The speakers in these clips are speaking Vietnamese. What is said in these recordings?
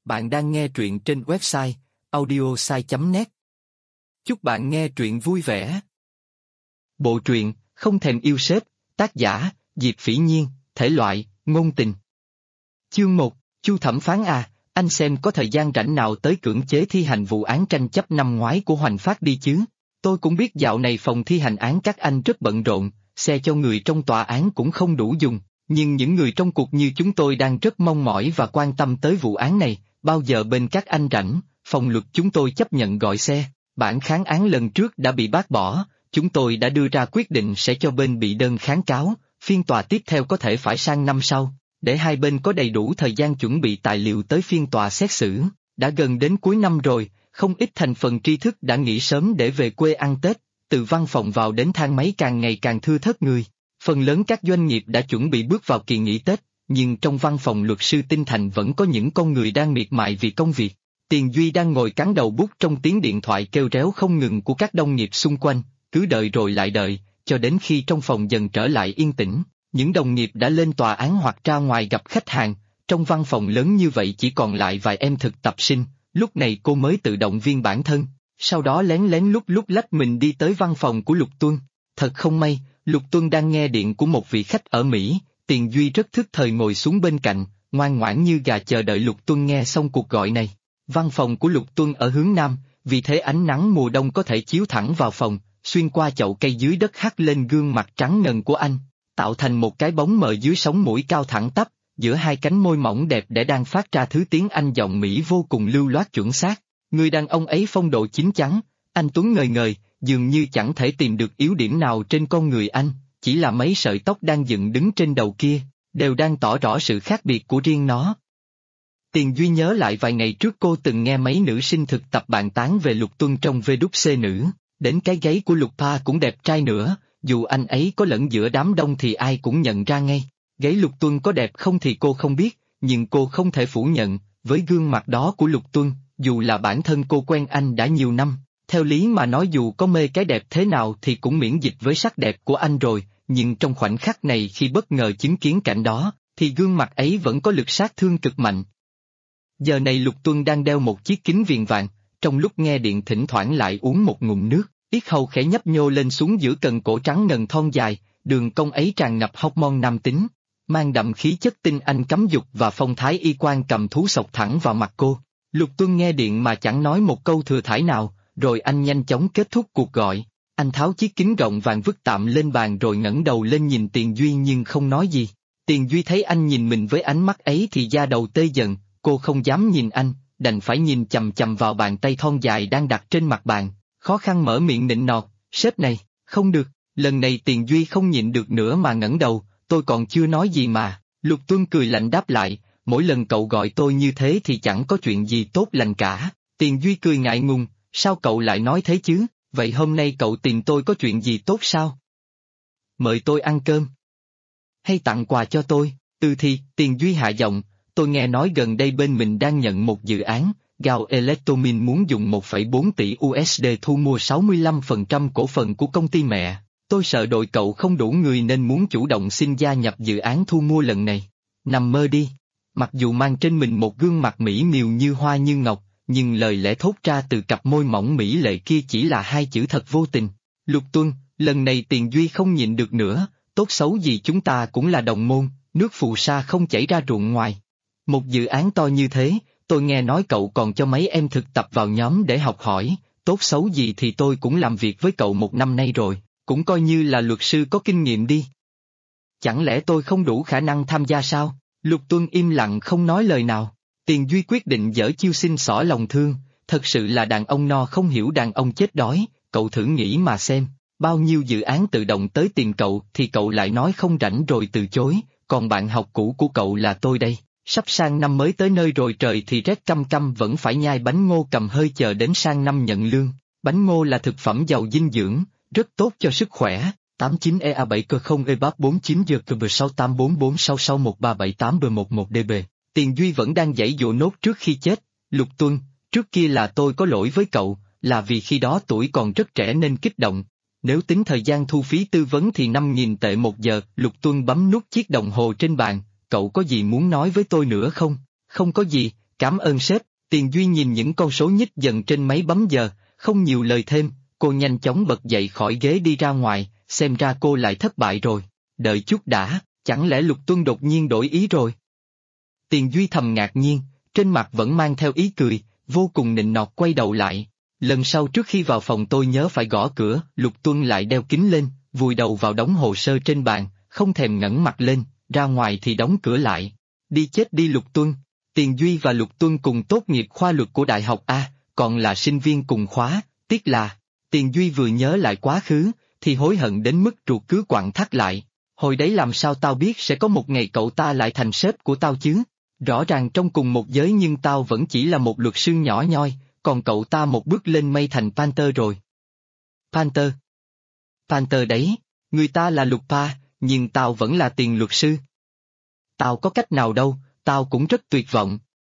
Bạn đang nghe truyện trên website audiosai.net. Chúc bạn nghe truyện vui vẻ. Bộ truyện Không thèm yêu sếp, tác giả Diệp Phỉ Nhiên, thể loại ngôn tình. Chương 1, Chu thẩm phán à, anh xem có thời gian rảnh nào tới cưỡng chế thi hành vụ án tranh chấp năm ngoái của Hoành Phát đi chứ? Tôi cũng biết dạo này phòng thi hành án các anh rất bận rộn, xe cho người trong tòa án cũng không đủ dùng, nhưng những người trong cuộc như chúng tôi đang rất mong mỏi và quan tâm tới vụ án này. Bao giờ bên các anh rảnh, phòng luật chúng tôi chấp nhận gọi xe. Bản kháng án lần trước đã bị bác bỏ, chúng tôi đã đưa ra quyết định sẽ cho bên bị đơn kháng cáo, phiên tòa tiếp theo có thể phải sang năm sau, để hai bên có đầy đủ thời gian chuẩn bị tài liệu tới phiên tòa xét xử. Đã gần đến cuối năm rồi, không ít thành phần tri thức đã nghỉ sớm để về quê ăn Tết, từ văn phòng vào đến thang máy càng ngày càng thưa thớt người. Phần lớn các doanh nghiệp đã chuẩn bị bước vào kỳ nghỉ Tết. Nhưng trong văn phòng luật sư Tinh Thành vẫn có những con người đang miệt mài vì công việc. Tiền Duy đang ngồi cắn đầu bút trong tiếng điện thoại kêu réo không ngừng của các đồng nghiệp xung quanh, cứ đợi rồi lại đợi, cho đến khi trong phòng dần trở lại yên tĩnh, những đồng nghiệp đã lên tòa án hoặc ra ngoài gặp khách hàng, trong văn phòng lớn như vậy chỉ còn lại vài em thực tập sinh, lúc này cô mới tự động viên bản thân, sau đó lén lén lúc lách mình đi tới văn phòng của Lục Tuân. Thật không may, Lục Tuân đang nghe điện của một vị khách ở Mỹ. Tiền Duy rất thức thời ngồi xuống bên cạnh, ngoan ngoãn như gà chờ đợi Lục Tuân nghe xong cuộc gọi này. Văn phòng của Lục Tuân ở hướng Nam, vì thế ánh nắng mùa đông có thể chiếu thẳng vào phòng, xuyên qua chậu cây dưới đất hắt lên gương mặt trắng ngần của anh, tạo thành một cái bóng mờ dưới sống mũi cao thẳng tắp, giữa hai cánh môi mỏng đẹp để đang phát ra thứ tiếng Anh giọng Mỹ vô cùng lưu loát chuẩn xác. Người đàn ông ấy phong độ chín chắn, anh tuấn ngời ngời, dường như chẳng thể tìm được yếu điểm nào trên con người anh. Chỉ là mấy sợi tóc đang dựng đứng trên đầu kia, đều đang tỏ rõ sự khác biệt của riêng nó. Tiền Duy nhớ lại vài ngày trước cô từng nghe mấy nữ sinh thực tập bàn tán về Lục Tuân trong VWC nữ, đến cái gáy của Lục Pa cũng đẹp trai nữa, dù anh ấy có lẫn giữa đám đông thì ai cũng nhận ra ngay. Gáy Lục Tuân có đẹp không thì cô không biết, nhưng cô không thể phủ nhận, với gương mặt đó của Lục Tuân, dù là bản thân cô quen anh đã nhiều năm. Theo lý mà nói dù có mê cái đẹp thế nào thì cũng miễn dịch với sắc đẹp của anh rồi, nhưng trong khoảnh khắc này khi bất ngờ chứng kiến cảnh đó, thì gương mặt ấy vẫn có lực sát thương cực mạnh. Giờ này Lục Tuân đang đeo một chiếc kính viền vàng, trong lúc nghe điện thỉnh thoảng lại uống một ngụm nước, yết hầu khẽ nhấp nhô lên xuống giữa cần cổ trắng ngần thon dài, đường cong ấy tràn ngập hormone nam tính, mang đậm khí chất tinh anh cấm dục và phong thái y quan cầm thú sộc thẳng vào mặt cô. Lục Tuân nghe điện mà chẳng nói một câu thừa thãi nào. Rồi anh nhanh chóng kết thúc cuộc gọi, anh tháo chiếc kính rộng vàng vứt tạm lên bàn rồi ngẩng đầu lên nhìn Tiền Duy nhưng không nói gì. Tiền Duy thấy anh nhìn mình với ánh mắt ấy thì da đầu tê dần, cô không dám nhìn anh, đành phải nhìn chằm chằm vào bàn tay thon dài đang đặt trên mặt bàn, khó khăn mở miệng nịnh nọt, sếp này, không được, lần này Tiền Duy không nhịn được nữa mà ngẩng đầu, tôi còn chưa nói gì mà. Lục Tuân cười lạnh đáp lại, mỗi lần cậu gọi tôi như thế thì chẳng có chuyện gì tốt lành cả. Tiền Duy cười ngại ngùng. Sao cậu lại nói thế chứ, vậy hôm nay cậu tìm tôi có chuyện gì tốt sao? Mời tôi ăn cơm? Hay tặng quà cho tôi? Thì, Tiền Duy hạ giọng, tôi nghe nói gần đây bên mình đang nhận một dự án, Gao Electromin muốn dùng 1,4 tỷ USD thu mua 65% cổ phần của công ty mẹ. Tôi sợ đội cậu không đủ người nên muốn chủ động xin gia nhập dự án thu mua lần này. Nằm mơ đi. Mặc dù mang trên mình một gương mặt mỹ miều như hoa như ngọc, nhưng lời lẽ thốt ra từ cặp môi mỏng mỹ lệ kia chỉ là hai chữ thật vô tình. Lục Tuân, lần này Tiền Duy không nhịn được nữa, tốt xấu gì chúng ta cũng là đồng môn, nước phù sa không chảy ra ruộng ngoài. Một dự án to như thế, tôi nghe nói cậu còn cho mấy em thực tập vào nhóm để học hỏi, tốt xấu gì thì tôi cũng làm việc với cậu một năm nay rồi, cũng coi như là luật sư có kinh nghiệm đi. Chẳng lẽ tôi không đủ khả năng tham gia sao? Lục Tuân im lặng không nói lời nào. Tiền Duy quyết định dở chiêu xin xỏ lòng thương, thật sự là đàn ông no không hiểu đàn ông chết đói, cậu thử nghĩ mà xem, bao nhiêu dự án tự động tới tìm cậu thì cậu lại nói không rảnh rồi từ chối, còn bạn học cũ của cậu là tôi đây, sắp sang năm mới tới nơi rồi trời thì rét căm căm vẫn phải nhai bánh ngô cầm hơi chờ đến sang năm nhận lương, bánh ngô là thực phẩm giàu dinh dưỡng, rất tốt cho sức khỏe. 89EA7 cơ 0 E3 49 giờ cơ 6844661378 B11 DB. Tiền Duy vẫn đang giãy giụa nốt trước khi chết. Lục Tuân, trước kia là tôi có lỗi với cậu, là vì khi đó tuổi còn rất trẻ nên kích động. Nếu tính thời gian thu phí tư vấn thì 5.000 tệ một giờ. Lục Tuân bấm nút chiếc đồng hồ trên bàn, cậu có gì muốn nói với tôi nữa không? Không có gì, Cảm ơn sếp. Tiền Duy nhìn những con số nhích dần trên máy bấm giờ, không nhiều lời thêm, cô nhanh chóng bật dậy khỏi ghế đi ra ngoài, xem ra cô lại thất bại rồi. Đợi chút đã, chẳng lẽ Lục Tuân đột nhiên đổi ý rồi? Tiền Duy thầm ngạc nhiên, trên mặt vẫn mang theo ý cười, vô cùng nịnh nọt quay đầu lại. Lần sau trước khi vào phòng tôi nhớ phải gõ cửa. Lục Tuân lại đeo kính lên, vùi đầu vào đống hồ sơ trên bàn, không thèm ngẩng mặt lên, ra ngoài thì đóng cửa lại. Đi chết đi Lục Tuân. Tiền Duy và Lục Tuân cùng tốt nghiệp khoa luật của Đại học A, còn là sinh viên cùng khóa, tiếc là, Tiền Duy vừa nhớ lại quá khứ, thì hối hận đến mức ruột cứ quặn thắt lại. Hồi đấy làm sao tao biết sẽ có một ngày cậu ta lại thành sếp của tao chứ? Rõ ràng trong cùng một giới nhưng tao vẫn chỉ là một luật sư nhỏ nhoi, còn cậu ta một bước lên mây thành Panther rồi. Panther? Panther đấy, người ta là luật pa, nhưng tao vẫn là tiền luật sư. Tao có cách nào đâu, tao cũng rất tuyệt vọng.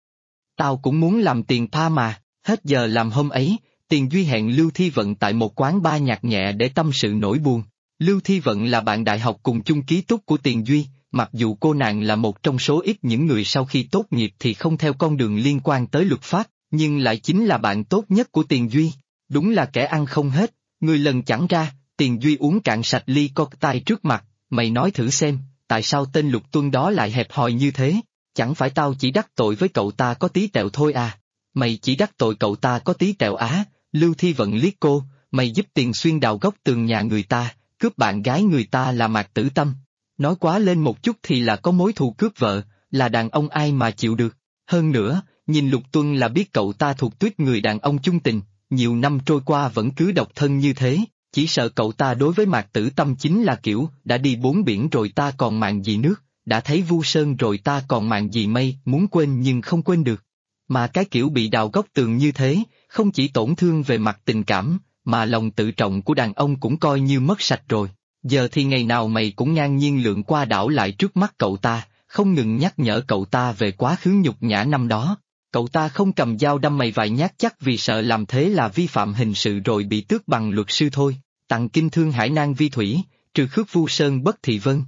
Tao cũng muốn làm tiền pa mà. Hết giờ làm hôm ấy, Tiền Duy hẹn Lưu Thi Vận tại một quán bar nhạc nhẹ để tâm sự nỗi buồn. Lưu Thi Vận là bạn đại học cùng chung ký túc của Tiền Duy, mặc dù cô nàng là một trong số ít những người sau khi tốt nghiệp thì không theo con đường liên quan tới luật pháp, nhưng lại chính là bạn tốt nhất của Tiền Duy. Đúng là kẻ ăn không hết, người lần chẳng ra. Tiền Duy uống cạn sạch ly cocktail trước mặt, mày nói thử xem, tại sao tên Lục Tuân đó lại hẹp hòi như thế? Chẳng phải tao chỉ đắc tội với cậu ta có tí tẹo thôi à? Mày chỉ đắc tội cậu ta có tí tẹo á? Lưu Thi Vận liếc cô, mày giúp Tiền Xuyên đào góc tường nhà người ta, cướp bạn gái người ta là Mạc Tử Tâm. Nói quá lên một chút thì là có mối thù cướp vợ, là đàn ông ai mà chịu được. Hơn nữa, nhìn Lục Tuân là biết cậu ta thuộc tuýp người đàn ông chung tình, nhiều năm trôi qua vẫn cứ độc thân như thế, chỉ sợ cậu ta đối với Mạc Tử Tâm chính là kiểu đã đi bốn biển rồi ta còn màng gì nước, đã thấy Vu Sơn rồi ta còn màng gì mây, muốn quên nhưng không quên được. Mà cái kiểu bị đào góc tường như thế, không chỉ tổn thương về mặt tình cảm, mà lòng tự trọng của đàn ông cũng coi như mất sạch rồi. Giờ thì ngày nào mày cũng ngang nhiên lượn qua đảo lại trước mắt cậu ta, không ngừng nhắc nhở cậu ta về quá khứ nhục nhã năm đó. Cậu ta không cầm dao đâm mày vài nhát chắc vì sợ làm thế là vi phạm hình sự rồi bị tước bằng luật sư thôi. Tặng kinh thương hải nang vi thủy, trừ khước Vu Sơn bất thị vân.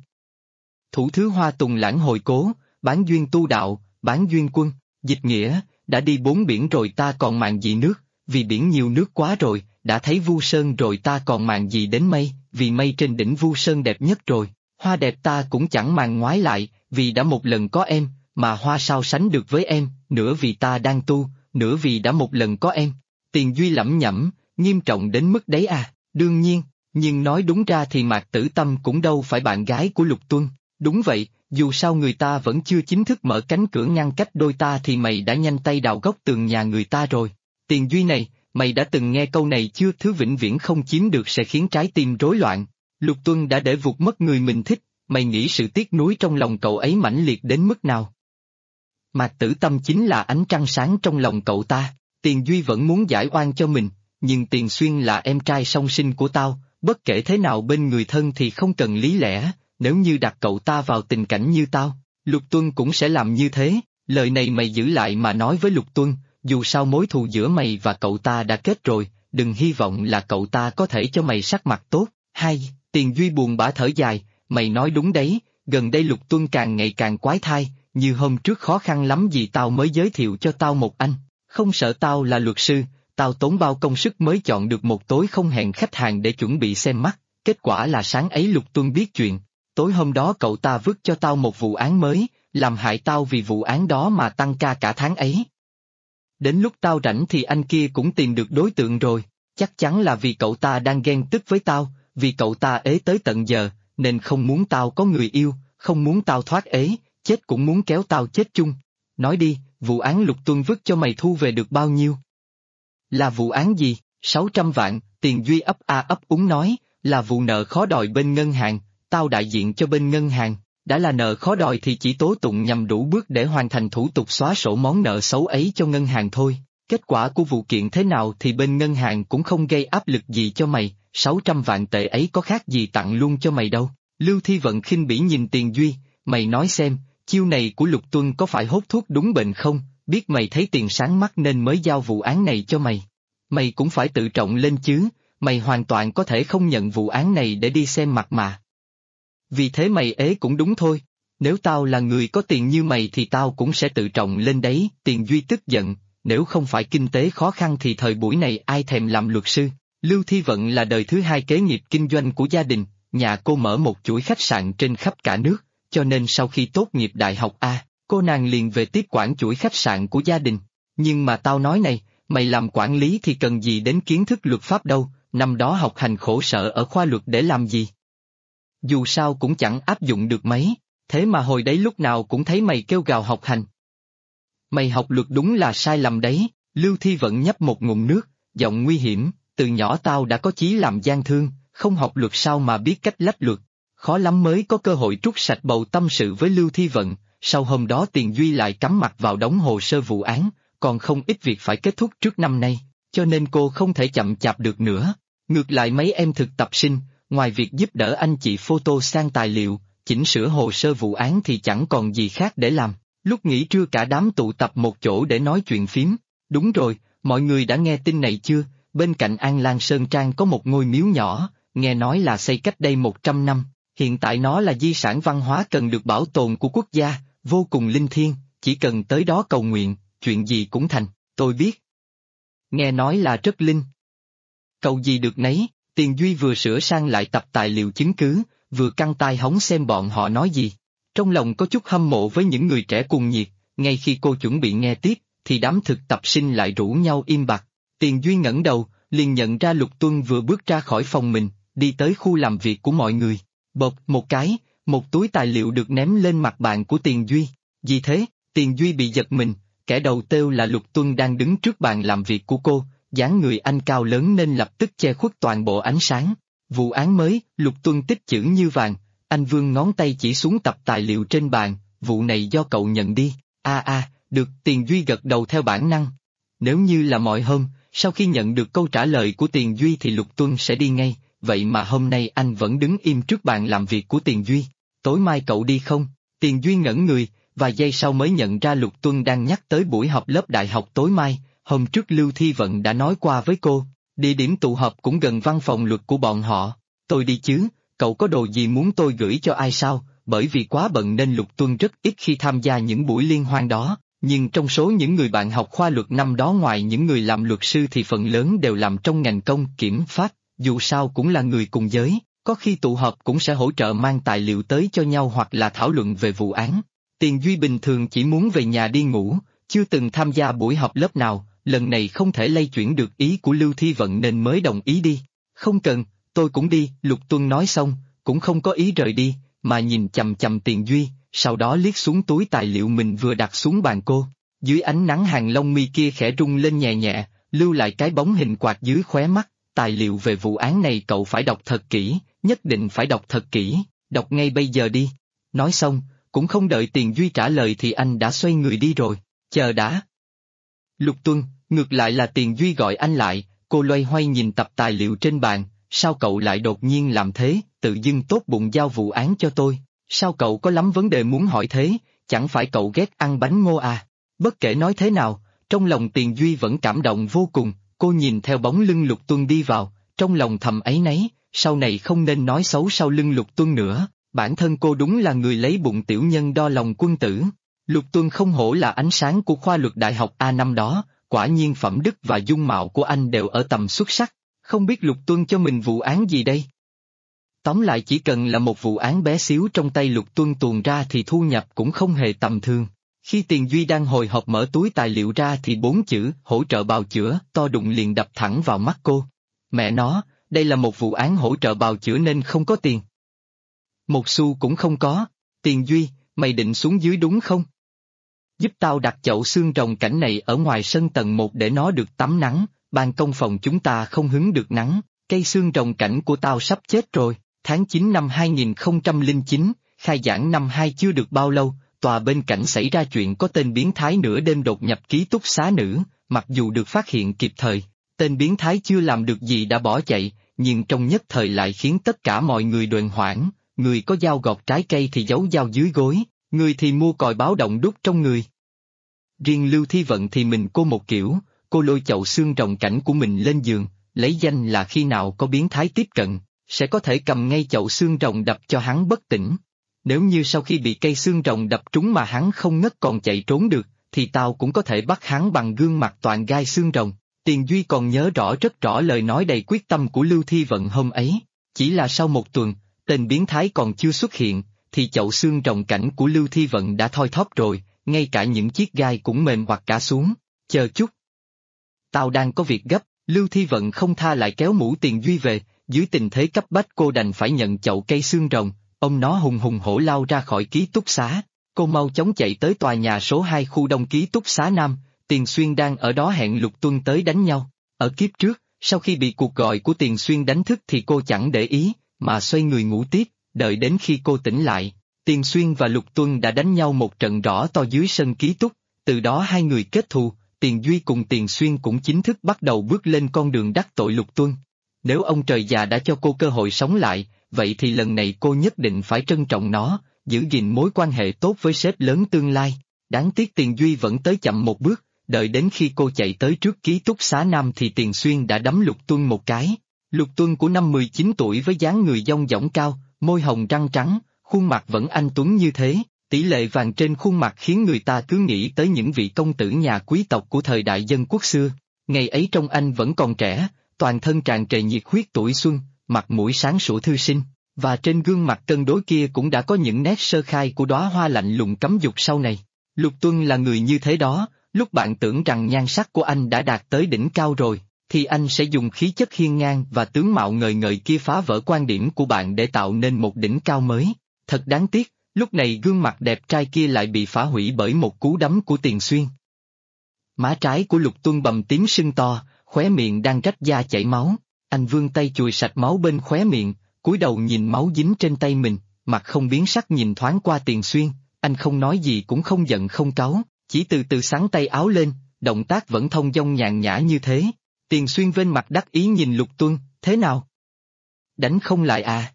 Thủ thứ hoa tùng lãng hồi cố, bán duyên tu đạo, bán duyên quân, dịch nghĩa, đã đi bốn biển rồi ta còn màng gì nước, vì biển nhiều nước quá rồi, đã thấy Vu Sơn rồi ta còn màng gì đến mây, vì mây trên đỉnh Vu Sơn đẹp nhất rồi, hoa đẹp ta cũng chẳng màng ngoái lại, vì đã một lần có em, mà hoa sao sánh được với em, nửa vì ta đang tu, nửa vì đã một lần có em. Tiền Duy lẩm nhẩm, nghiêm trọng đến mức đấy à, đương nhiên, nhưng nói đúng ra thì Mạc Tử Tâm cũng đâu phải bạn gái của Lục Tuân. Đúng vậy, dù sao người ta vẫn chưa chính thức mở cánh cửa ngăn cách đôi ta thì mày đã nhanh tay đào góc tường nhà người ta rồi. Tiền Duy này, mày đã từng nghe câu này chưa? Thứ vĩnh viễn không chiếm được sẽ khiến trái tim rối loạn. Lục Tuân đã để vụt mất người mình thích, mày nghĩ sự tiếc nuối trong lòng cậu ấy mãnh liệt đến mức nào? Mạc Tử Tâm chính là ánh trăng sáng trong lòng cậu ta. Tiền Duy vẫn muốn giải oan cho mình, nhưng Tiền Xuyên là em trai song sinh của tao, bất kể thế nào bên người thân thì không cần lý lẽ. Nếu như đặt cậu ta vào tình cảnh như tao, Lục Tuân cũng sẽ làm như thế. Lời này mày giữ lại mà nói với Lục Tuân, dù sao mối thù giữa mày và cậu ta đã kết rồi, đừng hy vọng là cậu ta có thể cho mày sắc mặt tốt. Hai, Tiền Duy buồn bã thở dài, mày nói đúng đấy, gần đây Lục Tuân càng ngày càng quái thai, như hôm trước khó khăn lắm gì tao mới giới thiệu cho tao một anh, không sợ tao là luật sư, tao tốn bao công sức mới chọn được một tối không hẹn khách hàng để chuẩn bị xem mắt, kết quả là sáng ấy Lục Tuân biết chuyện. Tối hôm đó cậu ta vứt cho tao một vụ án mới, làm hại tao vì vụ án đó mà tăng ca cả tháng ấy. Đến lúc tao rảnh thì anh kia cũng tìm được đối tượng rồi, chắc chắn là vì cậu ta đang ghen tức với tao, vì cậu ta ế tới tận giờ, nên không muốn tao có người yêu, không muốn tao thoát ế, chết cũng muốn kéo tao chết chung. Nói đi, vụ án Lục Tuân vứt cho mày thu về được bao nhiêu? Là vụ án gì? 600 vạn, Tiền Duy ấp a ấp úng nói, là vụ nợ khó đòi bên ngân hàng. Tao đại diện cho bên ngân hàng, đã là nợ khó đòi thì chỉ tố tụng nhằm đủ bước để hoàn thành thủ tục xóa sổ món nợ xấu ấy cho ngân hàng thôi. Kết quả của vụ kiện thế nào thì bên ngân hàng cũng không gây áp lực gì cho mày, 600 vạn tệ ấy có khác gì tặng luôn cho mày đâu. Lưu Thi Vận khinh bỉ nhìn Tiền Duy, mày nói xem, chiêu này của Lục Tuân có phải hốt thuốc đúng bệnh không, biết mày thấy tiền sáng mắt nên mới giao vụ án này cho mày. Mày cũng phải tự trọng lên chứ, mày hoàn toàn có thể không nhận vụ án này để đi xem mặt mà. Vì thế mày ế cũng đúng thôi. Nếu tao là người có tiền như mày thì tao cũng sẽ tự trọng lên đấy. Tiền Duy tức giận, nếu không phải kinh tế khó khăn thì thời buổi này ai thèm làm luật sư. Lưu Thi Vận là đời thứ hai kế nghiệp kinh doanh của gia đình, nhà cô mở một chuỗi khách sạn trên khắp cả nước, cho nên sau khi tốt nghiệp đại học cô nàng liền về tiếp quản chuỗi khách sạn của gia đình. Nhưng mà tao nói này, mày làm quản lý thì cần gì đến kiến thức luật pháp đâu, năm đó học hành khổ sở ở khoa luật để làm gì? Dù sao cũng chẳng áp dụng được mấy, thế mà hồi đấy lúc nào cũng thấy mày kêu gào học hành. Mày học luật đúng là sai lầm đấy. Lưu Thi Vận nhấp một ngụm nước, giọng nguy hiểm, từ nhỏ tao đã có chí làm gian thương, không học luật sao mà biết cách lách luật. Khó lắm mới có cơ hội trút sạch bầu tâm sự với Lưu Thi Vận, sau hôm đó Tiền Duy lại cắm mặt vào đống hồ sơ vụ án, còn không ít việc phải kết thúc trước năm nay, cho nên cô không thể chậm chạp được nữa. Ngược lại mấy em thực tập sinh, ngoài việc giúp đỡ anh chị photo sang tài liệu, chỉnh sửa hồ sơ vụ án thì chẳng còn gì khác để làm. Lúc nghỉ trưa cả đám tụ tập một chỗ để nói chuyện phím. Đúng rồi, mọi người đã nghe tin này chưa? Bên cạnh An Lan Sơn Trang có một ngôi miếu nhỏ, nghe nói là xây cách đây 100 năm. Hiện tại nó là di sản văn hóa cần được bảo tồn của quốc gia, vô cùng linh thiêng, chỉ cần tới đó cầu nguyện, chuyện gì cũng thành. Tôi biết. Nghe nói là rất linh. Cầu gì được nấy. Tiền Duy vừa sửa sang lại tập tài liệu chứng cứ, vừa căng tai hóng xem bọn họ nói gì. Trong lòng có chút hâm mộ với những người trẻ cuồng nhiệt, ngay khi cô chuẩn bị nghe tiếp, thì đám thực tập sinh lại rủ nhau im bặt. Tiền Duy ngẩng đầu, liền nhận ra Lục Tuân vừa bước ra khỏi phòng mình, đi tới khu làm việc của mọi người. Bộp một cái, một túi tài liệu được ném lên mặt bàn của Tiền Duy. Gì thế? Tiền Duy bị giật mình, kẻ đầu têu là Lục Tuân đang đứng trước bàn làm việc của cô, dáng người anh cao lớn nên lập tức che khuất toàn bộ ánh sáng. Vụ án mới, Lục Tuân tích chữ như vàng, anh vươn ngón tay chỉ xuống tập tài liệu trên bàn, vụ này do cậu nhận đi. Được. Tiền Duy gật đầu theo bản năng. Nếu như là mọi hôm, sau khi nhận được câu trả lời của Tiền Duy thì Lục Tuân sẽ đi ngay, vậy mà hôm nay anh vẫn đứng im trước bàn làm việc của Tiền Duy. Tối mai cậu đi không? Tiền Duy ngẩn người, vài giây sau mới nhận ra Lục Tuân đang nhắc tới buổi họp lớp đại học tối mai. Hôm trước Lưu Thi Vận đã nói qua với cô, địa điểm tụ họp cũng gần văn phòng luật của bọn họ. Tôi đi chứ, cậu có đồ gì muốn tôi gửi cho ai sao? Bởi vì quá bận nên Lục Tuân rất ít khi tham gia những buổi liên hoan đó, nhưng trong số những người bạn học khoa luật năm đó ngoài những người làm luật sư thì phần lớn đều làm trong ngành công kiểm pháp, dù sao cũng là người cùng giới, có khi tụ họp cũng sẽ hỗ trợ mang tài liệu tới cho nhau hoặc là thảo luận về vụ án. Tiền Duy bình thường chỉ muốn về nhà đi ngủ, chưa từng tham gia buổi họp lớp nào, lần này không thể lay chuyển được ý của Lưu Thi Vận nên mới đồng ý đi. Không cần, tôi cũng đi. Lục Tuân nói xong, cũng không có ý rời đi, mà nhìn chằm chằm Tiền Duy, sau đó liếc xuống túi tài liệu mình vừa đặt xuống bàn cô. Dưới ánh nắng hàng lông mi kia khẽ rung lên nhẹ nhẹ, lưu lại cái bóng hình quạt dưới khóe mắt. Tài liệu về vụ án này cậu phải đọc thật kỹ, nhất định phải đọc thật kỹ, đọc ngay bây giờ đi. Nói xong, cũng không đợi Tiền Duy trả lời thì anh đã xoay người đi rồi. Chờ đã. Lục Tuân, ngược lại là Tiền Duy gọi anh lại, cô loay hoay nhìn tập tài liệu trên bàn, sao cậu lại đột nhiên làm thế, tự dưng tốt bụng giao vụ án cho tôi, sao cậu có lắm vấn đề muốn hỏi thế, chẳng phải cậu ghét ăn bánh ngô à? Bất kể nói thế nào, trong lòng Tiền Duy vẫn cảm động vô cùng, cô nhìn theo bóng lưng Lục Tuân đi vào, trong lòng thầm áy náy, sau này không nên nói xấu sau lưng Lục Tuân nữa, bản thân cô đúng là người lấy bụng tiểu nhân đo lòng quân tử. Lục Tuân không hổ là ánh sáng của khoa luật đại học A năm đó, quả nhiên phẩm đức và dung mạo của anh đều ở tầm xuất sắc, không biết Lục Tuân cho mình vụ án gì đây? Tóm lại chỉ cần là một vụ án bé xíu trong tay Lục Tuân tuồn ra thì thu nhập cũng không hề tầm thường. Khi Tiền Duy đang hồi hộp mở túi tài liệu ra thì 4 chữ hỗ trợ bào chữa to đùng liền đập thẳng vào mắt cô. Mẹ nó, đây là một vụ án hỗ trợ bào chữa nên không có tiền. Một xu cũng không có. Tiền Duy, mày định xuống dưới đúng không? Giúp tao đặt chậu xương rồng cảnh này ở ngoài sân tầng 1 để nó được tắm nắng, ban công phòng chúng ta không hứng được nắng, cây xương rồng cảnh của tao sắp chết rồi. Tháng 9 năm 2009, khai giảng năm 2 chưa được bao lâu, tòa bên cạnh xảy ra chuyện có tên biến thái nửa đêm đột nhập ký túc xá nữ, mặc dù được phát hiện kịp thời, tên biến thái chưa làm được gì đã bỏ chạy, nhưng trong nhất thời lại khiến tất cả mọi người đồn hoảng, người có dao gọt trái cây thì giấu dao dưới gối, người thì mua còi báo động đút trong người. Riêng Lưu Thi Vận thì mình cô một kiểu, cô lôi chậu xương rồng cảnh của mình lên giường, lấy danh là khi nào có biến thái tiếp cận, sẽ có thể cầm ngay chậu xương rồng đập cho hắn bất tỉnh. Nếu như sau khi bị cây xương rồng đập trúng mà hắn không ngất còn chạy trốn được, thì tao cũng có thể bắt hắn bằng gương mặt toàn gai xương rồng. Tiền Duy còn nhớ rất rõ lời nói đầy quyết tâm của Lưu Thi Vận hôm ấy. Chỉ là sau một tuần, tên biến thái còn chưa xuất hiện, thì chậu xương rồng cảnh của Lưu Thi Vận đã thoi thóp rồi, ngay cả những chiếc gai cũng mềm hoặc cả xuống. Chờ chút. Tao đang có việc gấp, Lưu Thi Vận không tha lại kéo mũ Tiền Duy về, dưới tình thế cấp bách cô đành phải nhận chậu cây xương rồng, ông nó hùng hùng hổ lao ra khỏi ký túc xá. Cô mau chóng chạy tới tòa nhà số 2 khu đông ký túc xá Nam, Tiền Xuyên đang ở đó hẹn Lục Tuân tới đánh nhau. Ở kiếp trước, sau khi bị cuộc gọi của Tiền Xuyên đánh thức thì cô chẳng để ý, mà xoay người ngủ tiếp, đợi đến khi cô tỉnh lại. Tiền Xuyên và Lục Tuân đã đánh nhau một trận rõ to dưới sân ký túc, từ đó hai người kết thù, Tiền Duy cùng Tiền Xuyên cũng chính thức bắt đầu bước lên con đường đắc tội Lục Tuân. Nếu ông trời già đã cho cô cơ hội sống lại, vậy thì lần này cô nhất định phải trân trọng nó, giữ gìn mối quan hệ tốt với sếp lớn tương lai. Đáng tiếc Tiền Duy vẫn tới chậm một bước, đợi đến khi cô chạy tới trước ký túc xá Nam thì Tiền Xuyên đã đấm Lục Tuân một cái. Lục Tuân của năm 19 tuổi với dáng người dong dỏng cao, môi hồng răng trắng, khuôn mặt vẫn anh tuấn như thế, tỷ lệ vàng trên khuôn mặt khiến người ta cứ nghĩ tới những vị công tử nhà quý tộc của thời đại dân quốc xưa. Ngày ấy trông anh vẫn còn trẻ, toàn thân tràn trề nhiệt huyết tuổi xuân, mặt mũi sáng sủa thư sinh, và trên gương mặt cân đối kia cũng đã có những nét sơ khai của đóa hoa lạnh lùng cấm dục sau này. Lục Tuân là người như thế đó, lúc bạn tưởng rằng nhan sắc của anh đã đạt tới đỉnh cao rồi, thì anh sẽ dùng khí chất hiên ngang và tướng mạo ngời ngời kia phá vỡ quan điểm của bạn để tạo nên một đỉnh cao mới. Thật đáng tiếc, lúc này gương mặt đẹp trai kia lại bị phá hủy bởi một cú đấm của Tiền Xuyên. Má trái của Lục Tuân bầm tím sưng to, khóe miệng đang rách da chảy máu, anh vươn tay chùi sạch máu bên khóe miệng, cúi đầu nhìn máu dính trên tay mình, mặt không biến sắc nhìn thoáng qua Tiền Xuyên, anh không nói gì cũng không giận không cáu, chỉ từ từ xắn tay áo lên, động tác vẫn thông dong nhàn nhã như thế. Tiền Xuyên vênh mặt đắc ý nhìn Lục Tuân, thế nào? Đánh không lại à?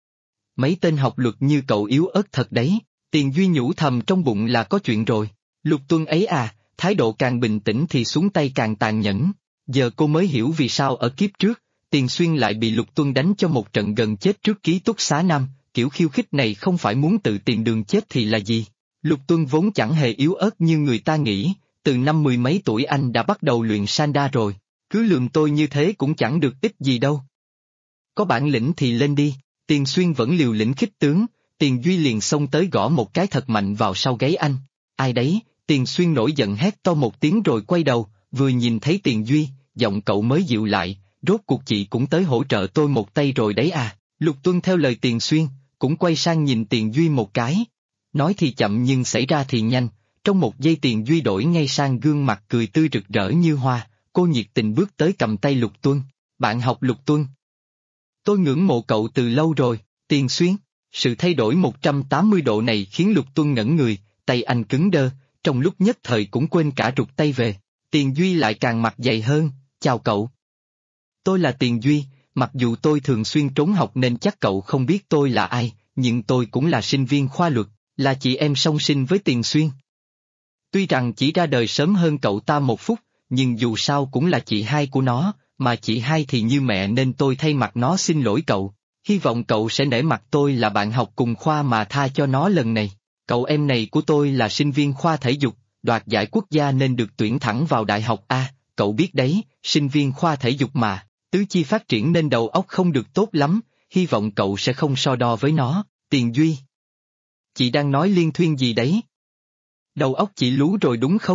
Mấy tên học luật như cậu yếu ớt thật đấy, Tiền Duy nhủ thầm trong bụng là có chuyện rồi. Lục Tuân ấy à, thái độ càng bình tĩnh thì xuống tay càng tàn nhẫn. Giờ cô mới hiểu vì sao ở kiếp trước, Tiền Xuyên lại bị Lục Tuân đánh cho một trận gần chết trước ký túc xá Nam, kiểu khiêu khích này không phải muốn tự tìm đường chết thì là gì. Lục Tuân vốn chẳng hề yếu ớt như người ta nghĩ, từ năm 10 mấy tuổi anh đã bắt đầu luyện Sanda rồi, cứ lườm tôi như thế cũng chẳng được ích gì đâu. Có bản lĩnh thì lên đi, Tiền Xuyên vẫn liều lĩnh khích tướng, Tiền Duy liền xông tới gõ một cái thật mạnh vào sau gáy anh. Ai đấy? Tiền Xuyên nổi giận hét to một tiếng rồi quay đầu, vừa nhìn thấy Tiền Duy, giọng cậu mới dịu lại, rốt cuộc chị cũng tới hỗ trợ tôi một tay rồi đấy à. Lục Tuân theo lời Tiền Xuyên, cũng quay sang nhìn Tiền Duy một cái. Nói thì chậm nhưng xảy ra thì nhanh, trong một giây Tiền Duy đổi ngay sang gương mặt cười tươi rực rỡ như hoa, cô nhiệt tình bước tới cầm tay Lục Tuân. Bạn học Lục Tuân. Tôi ngưỡng mộ cậu từ lâu rồi, Tiền Xuyên. Sự thay đổi 180 độ này khiến Lục Tuân ngẩn người, tay anh cứng đơ, trong lúc nhất thời cũng quên cả rụt tay về. Tiền Duy lại càng mặt dày hơn, chào cậu. Tôi là Tiền Duy, mặc dù tôi thường xuyên trốn học nên chắc cậu không biết tôi là ai, nhưng tôi cũng là sinh viên khoa luật, là chị em song sinh với Tiền Xuyên. Tuy rằng chỉ ra đời sớm hơn cậu ta một phút, nhưng dù sao cũng là chị hai của nó, mà chị hai thì như mẹ nên tôi thay mặt nó xin lỗi cậu. Hy vọng cậu sẽ nể mặt tôi là bạn học cùng khoa mà tha cho nó lần này. Cậu em này của tôi là sinh viên khoa thể dục, đoạt giải quốc gia nên được tuyển thẳng vào đại học A, cậu biết đấy, sinh viên khoa thể dục mà, tứ chi phát triển nên đầu óc không được tốt lắm, hy vọng cậu sẽ không so đo với nó. Tiền Duy. Chị đang nói liên thuyên gì đấy? Đầu óc chị lú rồi đúng không?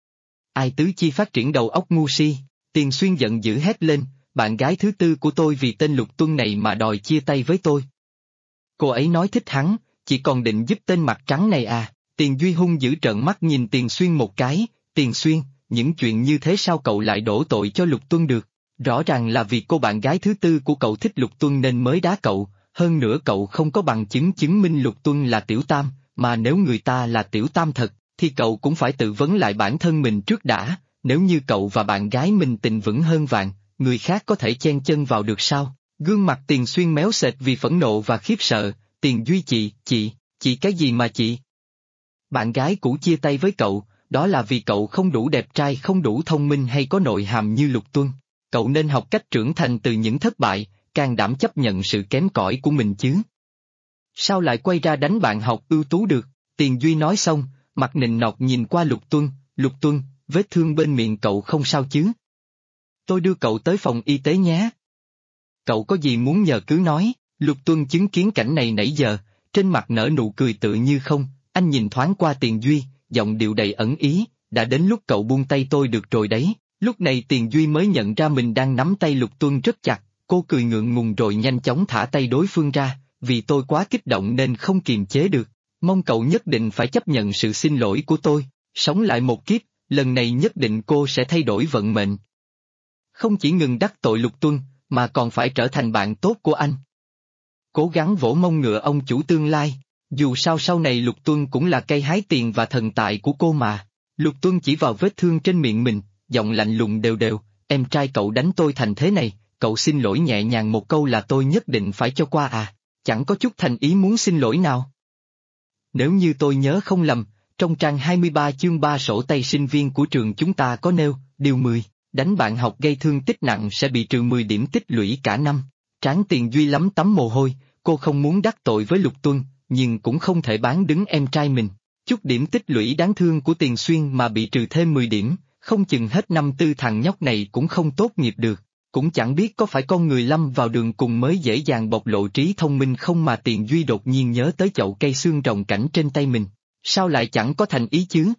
Ai tứ chi phát triển đầu óc ngu si? Tiền Xuyên giận dữ hét lên, bạn gái thứ tư của tôi vì tên Lục Tuân này mà đòi chia tay với tôi. Cô ấy nói thích hắn, chỉ còn định giúp tên mặt trắng này à? Tiền Duy hung dữ trợn mắt nhìn Tiền Xuyên một cái, Tiền Xuyên, những chuyện như thế sao cậu lại đổ tội cho Lục Tuân được? Rõ ràng là vì cô bạn gái thứ tư của cậu thích Lục Tuân nên mới đá cậu, hơn nữa cậu không có bằng chứng chứng minh Lục Tuân là tiểu tam, mà nếu người ta là tiểu tam thật, thì cậu cũng phải tự vấn lại bản thân mình trước đã, nếu như cậu và bạn gái mình tình vững hơn vàng, người khác có thể chen chân vào được sao? Gương mặt Tiền Xuyên méo sệt vì phẫn nộ và khiếp sợ, Tiền Duy chị cái gì mà chị? Bạn gái cũ chia tay với cậu, đó là vì cậu không đủ đẹp trai không đủ thông minh hay có nội hàm như Lục Tuân. Cậu nên học cách trưởng thành từ những thất bại, can đảm chấp nhận sự kém cỏi của mình chứ. sao lại quay ra đánh bạn học ưu tú được? Tiền Duy nói xong, mặt nịnh nọt nhìn qua Lục Tuân, vết thương bên miệng cậu không sao chứ? Tôi đưa cậu tới phòng y tế nhé. Cậu có gì muốn nhờ cứ nói. Lục Tuân chứng kiến cảnh này nãy giờ, trên mặt nở nụ cười tự như không, anh nhìn thoáng qua Tiền Duy, giọng điệu đầy ẩn ý, đã đến lúc cậu buông tay tôi được rồi đấy. Lúc này Tiền Duy mới nhận ra mình đang nắm tay Lục Tuân rất chặt, cô cười ngượng ngùng rồi nhanh chóng thả tay đối phương ra, vì tôi quá kích động nên không kiềm chế được. Mong cậu nhất định phải chấp nhận sự xin lỗi của tôi, sống lại một kiếp, lần này nhất định cô sẽ thay đổi vận mệnh. Không chỉ ngừng đắc tội Lục Tuân, mà còn phải trở thành bạn tốt của anh. Cố gắng vỗ mông ngựa ông chủ tương lai, dù sao sau này Lục Tuân cũng là cây hái tiền và thần tài của cô mà. Lục Tuân chỉ vào vết thương trên miệng mình, giọng lạnh lùng đều đều, em trai cậu đánh tôi thành thế này, cậu xin lỗi nhẹ nhàng một câu là tôi nhất định phải cho qua à, chẳng có chút thành ý muốn xin lỗi nào. Nếu như tôi nhớ không lầm, trong trang 23 chương 3 sổ tay sinh viên của trường chúng ta có nêu, điều 10, đánh bạn học gây thương tích nặng sẽ bị trừ 10 điểm tích lũy cả năm. Trán Tiền Duy lắm tấm mồ hôi, cô không muốn đắc tội với Lục Tuân, nhưng cũng không thể bán đứng em trai mình. Chút điểm tích lũy đáng thương của Tiền Xuyên mà bị trừ thêm 10 điểm, không chừng hết năm tư thằng nhóc này cũng không tốt nghiệp được. Cũng chẳng biết có phải con người lâm vào đường cùng mới dễ dàng bộc lộ trí thông minh không mà Tiền Duy đột nhiên nhớ tới chậu cây xương rồng cảnh trên tay mình. Sao lại chẳng có thành ý chứ?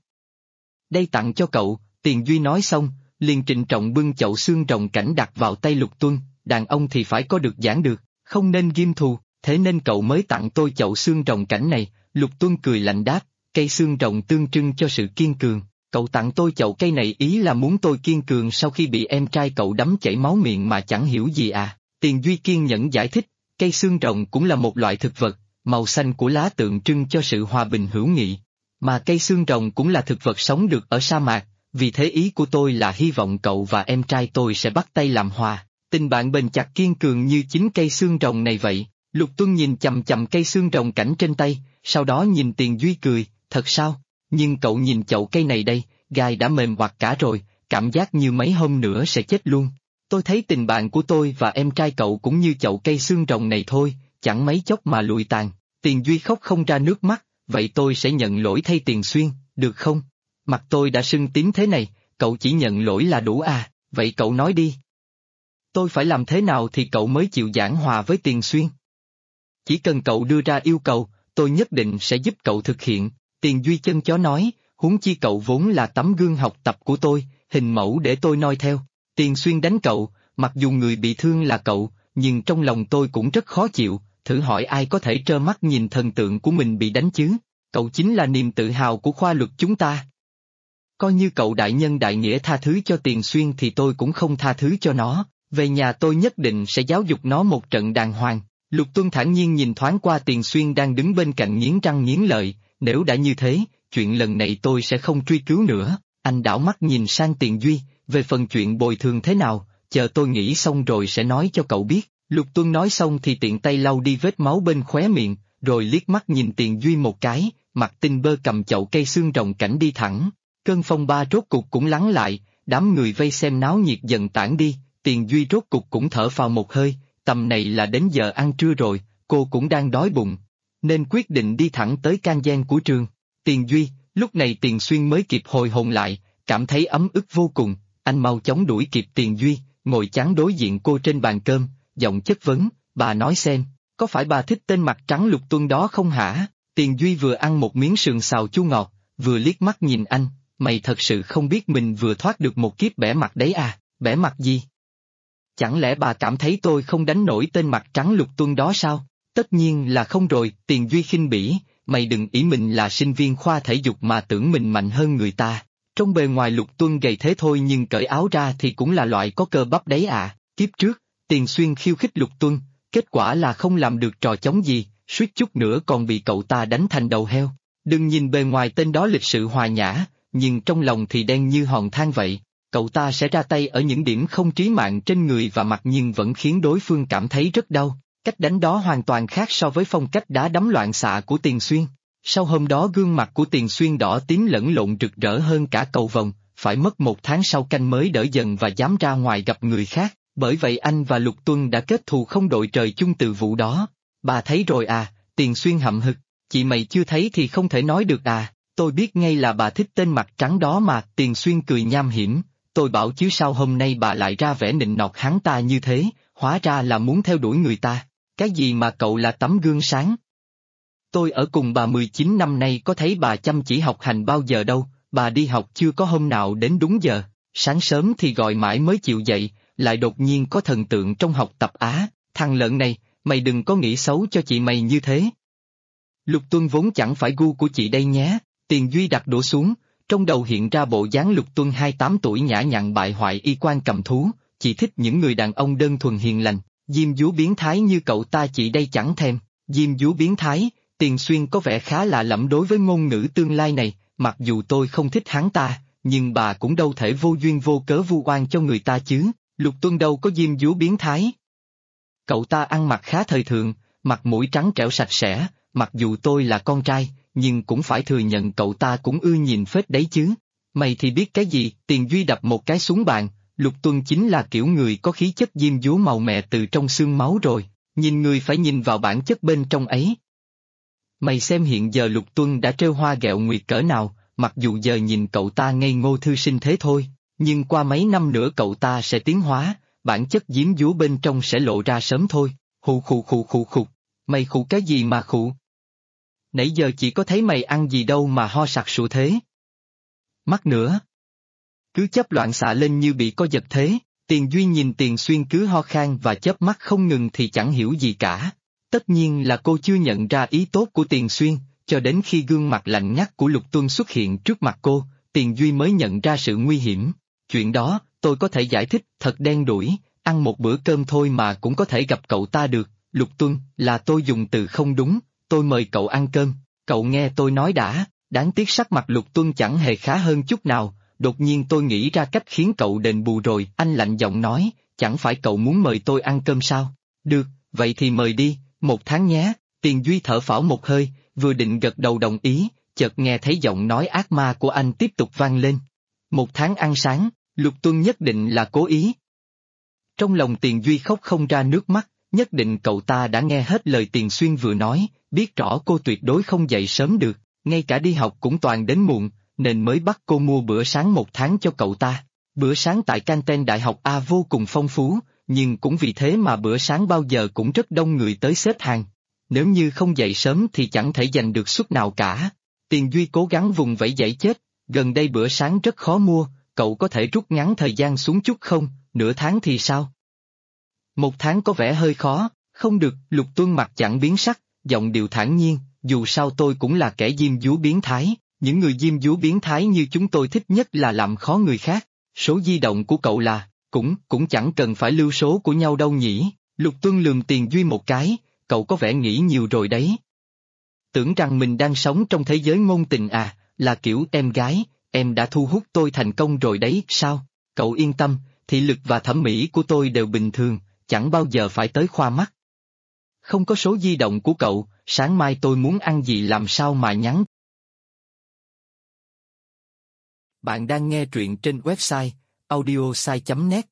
Đây tặng cho cậu, Tiền Duy nói xong, liền trịnh trọng bưng chậu xương rồng cảnh đặt vào tay Lục Tuân, đàn ông thì phải có được giảng được, không nên ghim thù, thế nên cậu mới tặng tôi chậu xương rồng cảnh này. Lục Tuân cười lạnh đáp, cây xương rồng tương trưng cho sự kiên cường. Cậu tặng tôi chậu cây này ý là muốn tôi kiên cường sau khi bị em trai cậu đấm chảy máu miệng mà chẳng hiểu gì à? Tiền Duy kiên nhẫn giải thích, cây xương rồng cũng là một loại thực vật, màu xanh của lá tượng trưng cho sự hòa bình hữu nghị. Mà cây xương rồng cũng là thực vật sống được ở sa mạc, vì thế ý của tôi là hy vọng cậu và em trai tôi sẽ bắt tay làm hòa, tình bạn bền chặt kiên cường như chính cây xương rồng này vậy. Lục Tuân nhìn chằm chằm cây xương rồng cảnh trên tay, sau đó nhìn Tiền Duy cười, thật sao? Nhưng cậu nhìn chậu cây này đây, gai đã mềm hoặc cả rồi, cảm giác như mấy hôm nữa sẽ chết luôn. Tôi thấy tình bạn của tôi và em trai cậu cũng như chậu cây xương rồng này thôi, chẳng mấy chốc mà lụi tàn. Tiền Duy khóc không ra nước mắt, vậy tôi sẽ nhận lỗi thay Tiền Xuyên, được không? Mặt tôi đã sưng tím thế này, cậu chỉ nhận lỗi là đủ à, vậy cậu nói đi. Tôi phải làm thế nào thì cậu mới chịu giảng hòa với Tiền Xuyên? Chỉ cần cậu đưa ra yêu cầu, tôi nhất định sẽ giúp cậu thực hiện. Tiền Duy chân chó nói, huống chi cậu vốn là tấm gương học tập của tôi, hình mẫu để tôi noi theo. Tiền Xuyên đánh cậu, mặc dù người bị thương là cậu, nhưng trong lòng tôi cũng rất khó chịu, thử hỏi ai có thể trơ mắt nhìn thần tượng của mình bị đánh chứ? Cậu chính là niềm tự hào của khoa luật chúng ta. Coi như cậu đại nhân đại nghĩa tha thứ cho Tiền Xuyên thì tôi cũng không tha thứ cho nó, về nhà tôi nhất định sẽ giáo dục nó một trận đàng hoàng. Lục Tuân thản nhiên nhìn thoáng qua Tiền Xuyên đang đứng bên cạnh nghiến răng nghiến lợi, nếu đã như thế, chuyện lần này tôi sẽ không truy cứu nữa. Anh đảo mắt nhìn sang Tiền Duy, về phần chuyện bồi thường thế nào, chờ tôi nghĩ xong rồi sẽ nói cho cậu biết. Lục Tuân nói xong thì tiện tay lau đi vết máu bên khóe miệng, rồi liếc mắt nhìn Tiền Duy một cái, mặt tinh bơ cầm chậu cây xương rồng cảnh đi thẳng. Cơn phong ba rốt cục cũng lắng lại, đám người vây xem náo nhiệt dần tản đi, Tiền Duy rốt cục cũng thở phào một hơi, tầm này là đến giờ ăn trưa rồi, cô cũng đang đói bụng, nên quyết định đi thẳng tới can giang của trường. Tiền Duy, lúc này Tiền Xuyên mới kịp hồi hồn lại, cảm thấy ấm ức vô cùng, anh mau chóng đuổi kịp Tiền Duy, ngồi chắn đối diện cô trên bàn cơm, giọng chất vấn, bà nói xem, có phải bà thích tên mặt trắng Lục Tuân đó không hả? Tiền Duy vừa ăn một miếng sườn xào chua ngọt, vừa liếc mắt nhìn anh, mày thật sự không biết mình vừa thoát được một kiếp bẻ mặt đấy à, bẻ mặt gì? Chẳng lẽ bà cảm thấy tôi không đánh nổi tên mặt trắng Lục Tuân đó sao? Tất nhiên là không rồi, Tiền Duy khinh bỉ, mày đừng ý mình là sinh viên khoa thể dục mà tưởng mình mạnh hơn người ta. Trong bề ngoài Lục Tuân gầy thế thôi nhưng cởi áo ra thì cũng là loại có cơ bắp đấy à. Kiếp trước, Tiền Xuyên khiêu khích Lục Tuân, kết quả là không làm được trò chống gì, suýt chút nữa còn bị cậu ta đánh thành đầu heo. Đừng nhìn bề ngoài tên đó lịch sự hòa nhã, nhưng trong lòng thì đen như hòn than vậy. Cậu ta sẽ ra tay ở những điểm không trí mạng trên người và mặt nhưng vẫn khiến đối phương cảm thấy rất đau. Cách đánh đó hoàn toàn khác so với phong cách đá đấm loạn xạ của Tiền Xuyên. Sau hôm đó gương mặt của Tiền Xuyên đỏ tím lẫn lộn rực rỡ hơn cả cầu vồng, phải mất 1 tháng sau canh mới đỡ dần và dám ra ngoài gặp người khác, bởi vậy anh và Lục Tuân đã kết thù không đội trời chung từ vụ đó. Bà thấy rồi à, Tiền Xuyên hậm hực, chị mày chưa thấy thì không thể nói được à, tôi biết ngay là bà thích tên mặt trắng đó mà. Tiền Xuyên cười nham hiểm, tôi bảo chứ sao hôm nay bà lại ra vẻ nịnh nọt hắn ta như thế, hóa ra là muốn theo đuổi người ta, cái gì mà cậu là tấm gương sáng. Tôi ở cùng bà 19 năm nay có thấy bà chăm chỉ học hành bao giờ đâu, bà đi học chưa có hôm nào đến đúng giờ, sáng sớm thì gọi mãi mới chịu dậy, lại đột nhiên có thần tượng trong học tập á, thằng lợn này, mày đừng có nghĩ xấu cho chị mày như thế. Lục Tuân vốn chẳng phải gu của chị đây nhé, Tiền Duy đặt đũa xuống, trong đầu hiện ra bộ dáng Lục Tuân 28 tuổi nhã nhặn bại hoại y quan cầm thú, chị thích những người đàn ông đơn thuần hiền lành, diêm dúa biến thái như cậu ta chị đây chẳng thèm, diêm dúa biến thái. Tiền Xuyên có vẻ khá lạ lẫm đối với ngôn ngữ tương lai này, mặc dù tôi không thích hắn ta, nhưng bà cũng đâu thể vô duyên vô cớ vu oan cho người ta chứ, Lục Tuân đâu có diêm dúa biến thái. Cậu ta ăn mặc khá thời thượng, mặt mũi trắng trẻo sạch sẽ, mặc dù tôi là con trai, nhưng cũng phải thừa nhận cậu ta cũng ưa nhìn phết đấy chứ. Mày thì biết cái gì? Tiền Duy đập một cái xuống bàn, Lục Tuân chính là kiểu người có khí chất diêm dúa màu mẹ từ trong xương máu rồi, nhìn người phải nhìn vào bản chất bên trong ấy. Mày xem hiện giờ Lục Tuân đã trêu hoa ghẹo nguyệt cỡ nào, mặc dù giờ nhìn cậu ta ngây ngô thư sinh thế thôi, nhưng qua mấy năm nữa cậu ta sẽ tiến hóa, bản chất diêm dúa bên trong sẽ lộ ra sớm thôi. Khụ khụ khụ khụ khụ, mày khụ cái gì mà khụ? Nãy giờ chỉ có thấy mày ăn gì đâu mà ho sặc sụa thế. Mắc nữa. Cứ chấp loạn xạ lên như bị co giật thế, Tiền Duy nhìn Tiền Xuyên cứ ho khan và chớp mắt không ngừng thì chẳng hiểu gì cả. Tất nhiên là cô chưa nhận ra ý tốt của Tiền Xuyên, cho đến khi gương mặt lạnh ngắt của Lục Tuân xuất hiện trước mặt cô, Tiền Duy mới nhận ra sự nguy hiểm. Chuyện đó, tôi có thể giải thích, thật đen đủi, ăn một bữa cơm thôi mà cũng có thể gặp cậu ta được. Lục Tuân, là tôi dùng từ không đúng, tôi mời cậu ăn cơm, cậu nghe tôi nói đã. Đáng tiếc sắc mặt Lục Tuân chẳng hề khá hơn chút nào, đột nhiên tôi nghĩ ra cách khiến cậu đền bù rồi. Anh lạnh giọng nói, chẳng phải cậu muốn mời tôi ăn cơm sao? Được, vậy thì mời đi, 1 tháng nhé. Tiền Duy thở phào một hơi, vừa định gật đầu đồng ý, chợt nghe thấy giọng nói ác ma của anh tiếp tục vang lên. 1 tháng ăn sáng, Lục Tuân nhất định là cố ý. Trong lòng Tiền Duy khóc không ra nước mắt, nhất định cậu ta đã nghe hết lời Tiền Xuyên vừa nói, biết rõ cô tuyệt đối không dậy sớm được, ngay cả đi học cũng toàn đến muộn, nên mới bắt cô mua bữa sáng 1 tháng cho cậu ta. Bữa sáng tại canteen Đại học A vô cùng phong phú, nhưng cũng vì thế mà bữa sáng bao giờ cũng rất đông người tới xếp hàng. Nếu như không dậy sớm thì chẳng thể giành được suất nào cả. Tiền Duy cố gắng vùng vẫy dãy chết, gần đây bữa sáng rất khó mua, cậu có thể rút ngắn thời gian xuống chút không, nửa tháng thì sao? 1 tháng có vẻ hơi khó, không được. Lục Tuân mặt chẳng biến sắc, giọng điệu thản nhiên, dù sao tôi cũng là kẻ diêm dúa biến thái, những người diêm dúa biến thái như chúng tôi thích nhất là làm khó người khác. Số di động của cậu là, cũng chẳng cần phải lưu số của nhau đâu nhỉ. Lục Tuân lườm Tiền Duy một cái, cậu có vẻ nghĩ nhiều rồi đấy. Tưởng rằng mình đang sống trong thế giới ngôn tình à, là kiểu em gái, em đã thu hút tôi thành công rồi đấy, sao? Cậu yên tâm, thị lực và thẩm mỹ của tôi đều bình thường, chẳng bao giờ phải tới khoa mắt. Không có số di động của cậu, sáng mai tôi muốn ăn gì làm sao mà nhắn. Bạn đang nghe truyện trên website audiosai.net.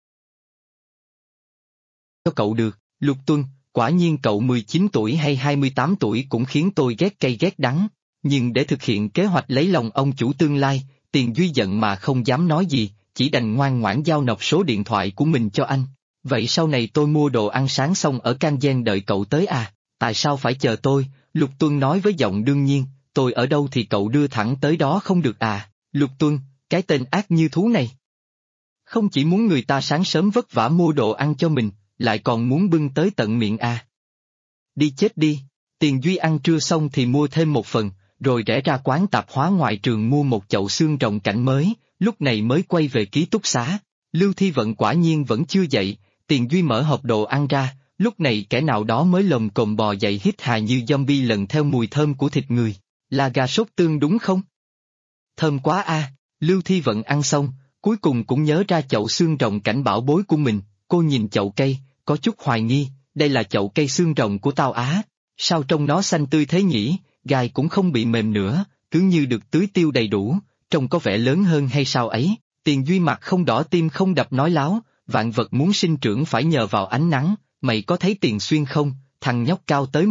Cho cậu được, Lục Tuân, quả nhiên cậu 19 tuổi hay 28 tuổi cũng khiến tôi ghét cay ghét đắng, nhưng để thực hiện kế hoạch lấy lòng ông chủ tương lai, Tiền Duy giận mà không dám nói gì, chỉ đành ngoan ngoãn giao nộp số điện thoại của mình cho anh. Vậy sau này tôi mua đồ ăn sáng xong ở canteen đợi cậu tới à? Tại sao phải chờ tôi? Lục Tuân nói với giọng đương nhiên, tôi ở đâu thì cậu đưa thẳng tới đó không được à? Lục Tuân, cái tên ác như thú này. Không chỉ muốn người ta sáng sớm vất vả mua đồ ăn cho mình, lại còn muốn bưng tới tận miệng à? Đi chết đi, Tiền Duy ăn trưa xong thì mua thêm một phần, rồi rẽ ra quán tạp hóa ngoại trường mua một chậu xương rồng cảnh mới, lúc này mới quay về ký túc xá. Lưu Thi Vận quả nhiên vẫn chưa dậy, Tiền Duy mở hộp đồ ăn ra, lúc này kẻ nào đó mới lồm cồm bò dậy hít hà như zombie lần theo mùi thơm của thịt người. Là gà sốt tương đúng không? Thơm quá a! Lưu Thi Vận ăn xong, cuối cùng cũng nhớ ra chậu xương rồng cảnh bảo bối của mình, cô nhìn chậu cây, có chút hoài nghi, đây là chậu cây xương rồng của tao á, sao trông nó xanh tươi thế nhỉ, gai cũng không bị mềm nữa, cứ như được tưới tiêu đầy đủ, trông có vẻ lớn hơn hay sao ấy. Tiền Duy mặt không đỏ tim không đập nói láo, vạn vật muốn sinh trưởng phải nhờ vào ánh nắng, mày có thấy Tiền Xuyên không, thằng nhóc cao tới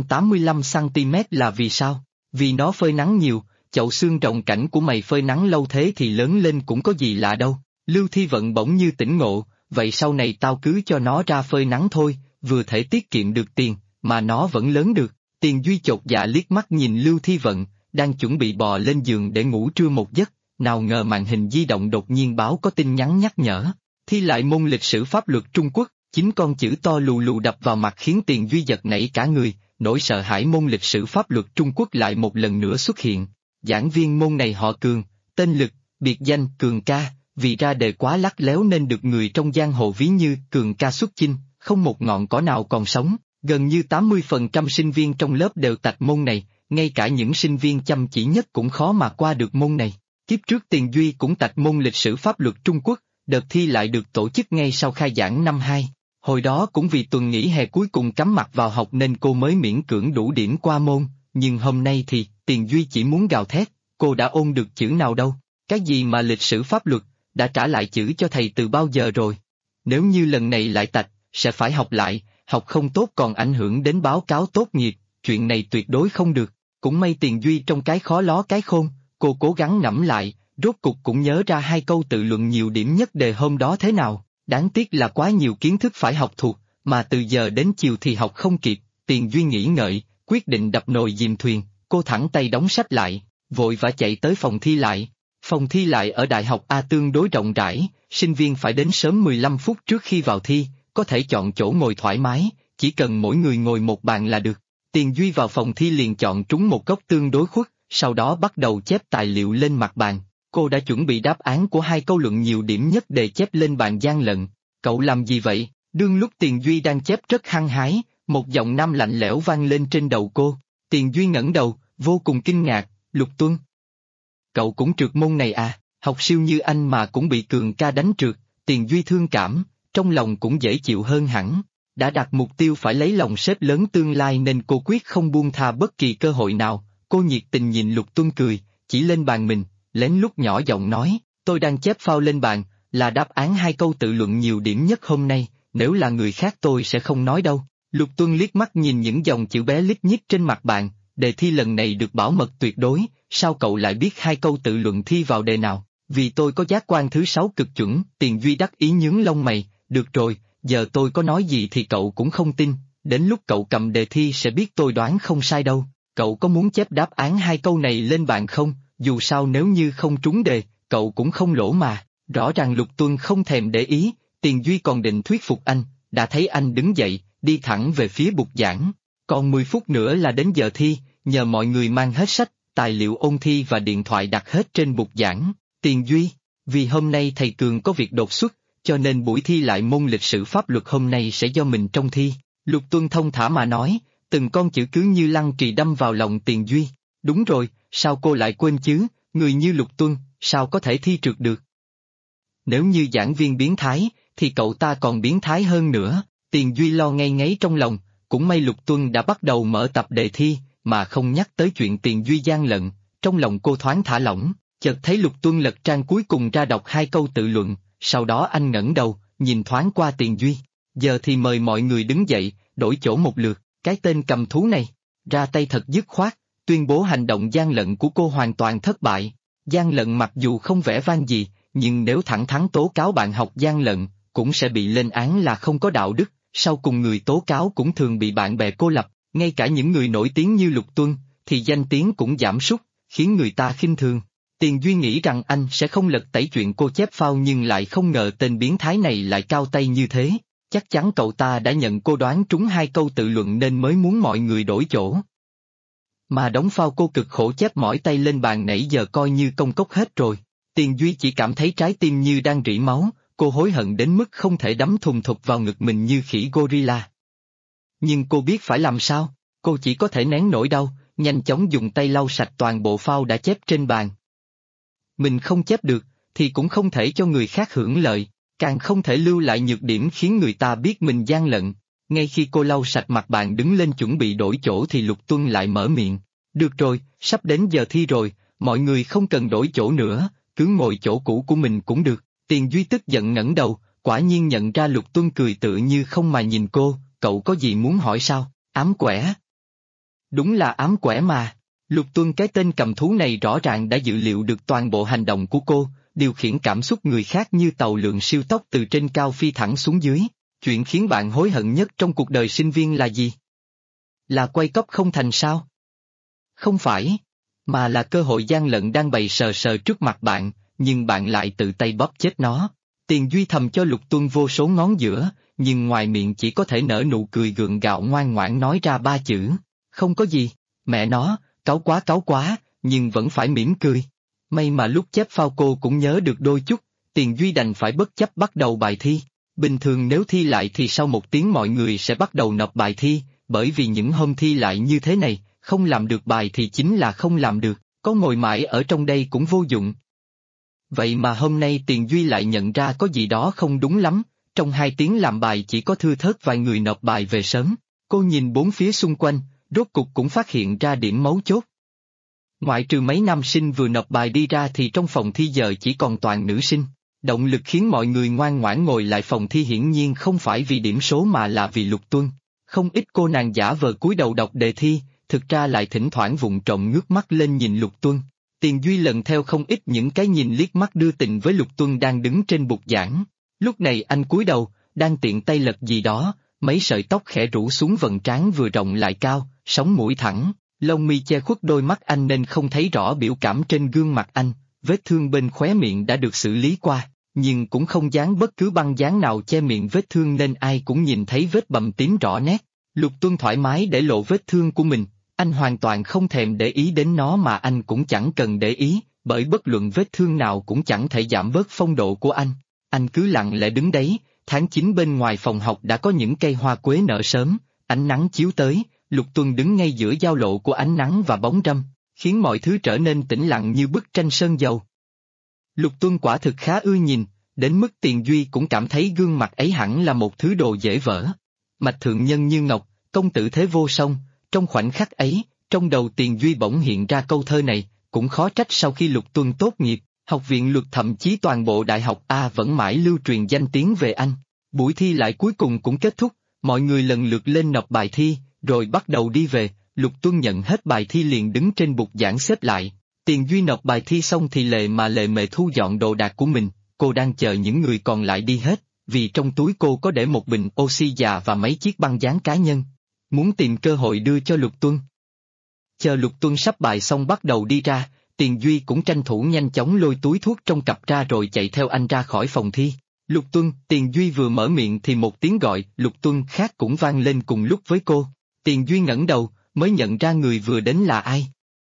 185cm là vì sao? Vì nó phơi nắng nhiều, chậu xương rộng cảnh của mày phơi nắng lâu thế thì lớn lên cũng có gì lạ đâu. Lưu Thi Vận bỗng như tỉnh ngộ, vậy sau này tao cứ cho nó ra phơi nắng thôi, vừa thể tiết kiệm được tiền, mà nó vẫn lớn được. Tiền Duy chột dạ liếc mắt nhìn Lưu Thi Vận, đang chuẩn bị bò lên giường để ngủ trưa một giấc, nào ngờ màn hình di động đột nhiên báo có tin nhắn nhắc nhở. Thi lại môn lịch sử pháp luật Trung Quốc, 9 con chữ to lù lù đập vào mặt khiến Tiền Duy giật nảy cả người, nỗi sợ hãi môn lịch sử pháp luật Trung Quốc lại một lần nữa xuất hiện. Giảng viên môn này họ Cường, tên Lực, biệt danh Cường ca, vì ra đề quá lắt léo nên được người trong giang hồ ví như Cường ca xuất chinh, không một ngọn cỏ nào còn sống, gần như 80% sinh viên trong lớp đều tạch môn này, ngay cả những sinh viên chăm chỉ nhất cũng khó mà qua được môn này. Kiếp trước Tiền Duy cũng tạch môn lịch sử pháp luật Trung Quốc, đợt thi lại được tổ chức ngay sau khai giảng năm 2. Hồi đó cũng vì tuần nghỉ hè cuối cùng cắm mặt vào học nên cô mới miễn cưỡng đủ điểm qua môn, nhưng hôm nay thì Tiền Duy chỉ muốn gào thét, cô đã ôn được chữ nào đâu, cái gì mà lịch sử pháp luật, đã trả lại chữ cho thầy từ bao giờ rồi. Nếu như lần này lại tạch, sẽ phải học lại, học không tốt còn ảnh hưởng đến báo cáo tốt nghiệp, chuyện này tuyệt đối không được. Cũng may Tiền Duy trong cái khó ló cái khôn, cô cố gắng ngẫm lại, rốt cục cũng nhớ ra 2 câu tự luận nhiều điểm nhất đề hôm đó thế nào. Đáng tiếc là quá nhiều kiến thức phải học thuộc, mà từ giờ đến chiều thì học không kịp. Tiền Duy nghĩ ngợi, quyết định đập nồi dìm thuyền, cô thẳng tay đóng sách lại, vội vã chạy tới phòng thi lại. Phòng thi lại ở Đại học A tương đối rộng rãi, sinh viên phải đến sớm 15 phút trước khi vào thi, có thể chọn chỗ ngồi thoải mái, chỉ cần mỗi người ngồi một bàn là được. Tiền Duy vào phòng thi liền chọn trúng một góc tương đối khuất, sau đó bắt đầu chép tài liệu lên mặt bàn. Cô đã chuẩn bị đáp án của 2 câu luận nhiều điểm nhất để chép lên bàn gian lận. Cậu làm gì vậy? Đương lúc Tiền Duy đang chép rất hăng hái, một giọng nam lạnh lẽo vang lên trên đầu cô. Tiền Duy ngẩng đầu, vô cùng kinh ngạc, Lục Tuân. Cậu cũng trượt môn này à? Học siêu như anh mà cũng bị Cường ca đánh trượt. Tiền Duy thương cảm, trong lòng cũng dễ chịu hơn hẳn. Đã đặt mục tiêu phải lấy lòng sếp lớn tương lai nên cô quyết không buông tha bất kỳ cơ hội nào. Cô nhiệt tình nhìn Lục Tuân cười, chỉ lên bàn mình, lén lút nhỏ giọng nói, tôi đang chép phao lên bàn, là đáp án 2 câu tự luận nhiều điểm nhất hôm nay, nếu là người khác tôi sẽ không nói đâu. Lục Tuân liếc mắt nhìn những dòng chữ bé lít nhít trên mặt bàn, đề thi lần này được bảo mật tuyệt đối, sao cậu lại biết 2 câu tự luận thi vào đề nào? Vì tôi có giác quan thứ 6 cực chuẩn. Tiền Duy đắc ý nhướng lông mày, được rồi, giờ tôi có nói gì thì cậu cũng không tin, đến lúc cậu cầm đề thi sẽ biết tôi đoán không sai đâu. Cậu có muốn chép đáp án 2 câu này lên bàn không? Dù sao nếu như không trúng đề, cậu cũng không lỗ mà. Rõ ràng Lục Tuân không thèm để ý, Tiền Duy còn định thuyết phục anh, đã thấy anh đứng dậy, đi thẳng về phía bục giảng. Còn 10 phút nữa là đến giờ thi, nhờ mọi người mang hết sách, tài liệu ôn thi và điện thoại đặt hết trên bục giảng. Tiền Duy, vì hôm nay thầy Cường có việc đột xuất, cho nên buổi thi lại môn lịch sử pháp luật hôm nay sẽ do mình trông thi. Lục Tuân thông thả mà nói, từng con chữ cứ như lăng trì đâm vào lòng Tiền Duy. Đúng rồi, sao cô lại quên chứ, người như Lục Tuân, sao có thể thi trượt được? Nếu như giảng viên biến thái, thì cậu ta còn biến thái hơn nữa. Tiền Duy lo ngay ngáy trong lòng, cũng may Lục Tuân đã bắt đầu mở tập đề thi, mà không nhắc tới chuyện Tiền Duy gian lận, trong lòng cô thoáng thả lỏng, chợt thấy Lục Tuân lật trang cuối cùng ra đọc 2 câu tự luận, sau đó anh ngẩng đầu, nhìn thoáng qua Tiền Duy. Giờ thì mời mọi người đứng dậy, đổi chỗ một lượt, cái tên cầm thú này, ra tay thật dứt khoát, tuyên bố hành động gian lận của cô hoàn toàn thất bại. Gian lận mặc dù không vẻ vang gì, nhưng nếu thẳng thắn tố cáo bạn học gian lận, cũng sẽ bị lên án là không có đạo đức, sau cùng người tố cáo cũng thường bị bạn bè cô lập, ngay cả những người nổi tiếng như Lục Tuân, thì danh tiếng cũng giảm sút, khiến người ta khinh thường. Tiền Duy nghĩ rằng anh sẽ không lật tẩy chuyện cô chép phao nhưng lại không ngờ tên biến thái này lại cao tay như thế, chắc chắn cậu ta đã nhận cô đoán trúng 2 câu tự luận nên mới muốn mọi người đổi chỗ. Mà đóng phao cô cực khổ chép mỏi tay lên bàn nãy giờ coi như công cốc hết rồi. Tiền Duy chỉ cảm thấy trái tim như đang rỉ máu, cô hối hận đến mức không thể đấm thùng thục vào ngực mình như khỉ gorilla. Nhưng cô biết phải làm sao, cô chỉ có thể nén nỗi đau, nhanh chóng dùng tay lau sạch toàn bộ phao đã chép trên bàn. Mình không chép được, thì cũng không thể cho người khác hưởng lợi, càng không thể lưu lại nhược điểm khiến người ta biết mình gian lận. Ngay khi cô lau sạch mặt bàn đứng lên chuẩn bị đổi chỗ thì Lục Tuân lại mở miệng. Được rồi, sắp đến giờ thi rồi, mọi người không cần đổi chỗ nữa, cứ ngồi chỗ cũ của mình cũng được. Tiền Duy tức giận ngẩng đầu, quả nhiên nhận ra Lục Tuân cười tự như không mà nhìn cô, cậu có gì muốn hỏi sao? Ám quẻ. Đúng là ám quẻ mà. Lục Tuân, cái tên cầm thú này rõ ràng đã dự liệu được toàn bộ hành động của cô, điều khiển cảm xúc người khác như tàu lượn siêu tốc từ trên cao phi thẳng xuống dưới. Chuyện khiến bạn hối hận nhất trong cuộc đời sinh viên là gì? Là quay cóp không thành sao? Không phải, mà là cơ hội gian lận đang bày sờ sờ trước mặt bạn, nhưng bạn lại tự tay bóp chết nó. Tiền Duy thầm cho Lục Tuân vô số ngón giữa, nhưng ngoài miệng chỉ có thể nở nụ cười gượng gạo ngoan ngoãn nói ra ba chữ: không có gì. Mẹ nó, cáu quá, nhưng vẫn phải mỉm cười. May mà lúc chép phao cô cũng nhớ được đôi chút, Tiền Duy đành phải bất chấp bắt đầu bài thi. Bình thường nếu thi lại thì sau 1 tiếng mọi người sẽ bắt đầu nộp bài thi, bởi vì những hôm thi lại như thế này, không làm được bài thì chính là không làm được, có ngồi mãi ở trong đây cũng vô dụng. Vậy mà hôm nay Tiền Duy lại nhận ra có gì đó không đúng lắm, trong 2 tiếng làm bài chỉ có thưa thớt vài người nộp bài về sớm. Cô nhìn bốn phía xung quanh, rốt cục cũng phát hiện ra điểm mấu chốt. Ngoại trừ mấy nam sinh vừa nộp bài đi ra thì trong phòng thi giờ chỉ còn toàn nữ sinh. Động lực khiến mọi người ngoan ngoãn ngồi lại phòng thi hiển nhiên không phải vì điểm số mà là vì Lục Tuân. Không ít cô nàng giả vờ cúi đầu đọc đề thi, thực ra lại thỉnh thoảng vụng trộm ngước mắt lên nhìn Lục Tuân. Tiền Duy lần theo không ít những cái nhìn liếc mắt đưa tình với Lục Tuân đang đứng trên bục giảng. Lúc này anh cúi đầu, đang tiện tay lật gì đó, mấy sợi tóc khẽ rủ xuống vầng trán vừa rộng lại cao, sống mũi thẳng, lông mi che khuất đôi mắt anh nên không thấy rõ biểu cảm trên gương mặt anh. Vết thương bên khóe miệng đã được xử lý qua, nhưng cũng không dán bất cứ băng dán nào che miệng vết thương nên ai cũng nhìn thấy vết bầm tím rõ nét. Lục Tuân thoải mái để lộ vết thương của mình, anh hoàn toàn không thèm để ý đến nó mà anh cũng chẳng cần để ý, bởi bất luận vết thương nào cũng chẳng thể giảm bớt phong độ của anh. Anh cứ lặng lẽ đứng đấy, tháng 9 bên ngoài phòng học đã có những cây hoa quế nở sớm, ánh nắng chiếu tới, Lục Tuân đứng ngay giữa giao lộ của ánh nắng và bóng râm, khiến mọi thứ trở nên tĩnh lặng như bức tranh sơn dầu. Lục Tuân quả thực khá ưa nhìn, đến mức Tiền Duy cũng cảm thấy gương mặt ấy hẳn là một thứ đồ dễ vỡ. Mạch thượng nhân như ngọc, công tử thế vô song, trong khoảnh khắc ấy, trong đầu Tiền Duy bỗng hiện ra câu thơ này, cũng khó trách sau khi Lục Tuân tốt nghiệp, học viện luật thậm chí toàn bộ đại học A vẫn mãi lưu truyền danh tiếng về anh. Buổi thi lại cuối cùng cũng kết thúc, mọi người lần lượt lên nộp bài thi, rồi bắt đầu đi về. Lục Tuân nhận hết bài thi liền đứng trên bục giảng xếp lại. Tiền Duy nộp bài thi xong thì lệ mề thu dọn đồ đạc của mình, cô đang chờ những người còn lại đi hết, vì trong túi cô có để một bình oxy già và mấy chiếc băng dán cá nhân. Muốn tìm cơ hội đưa cho Lục Tuân. Chờ Lục Tuân sắp bài xong bắt đầu đi ra, Tiền Duy cũng tranh thủ nhanh chóng lôi túi thuốc trong cặp ra rồi chạy theo anh ra khỏi phòng thi. Lục Tuân, Tiền Duy vừa mở miệng thì một tiếng gọi Lục Tuân khác cũng vang lên cùng lúc với cô. Tiền Duy ngẩng đầu, mới nhận ra người vừa đến là ai.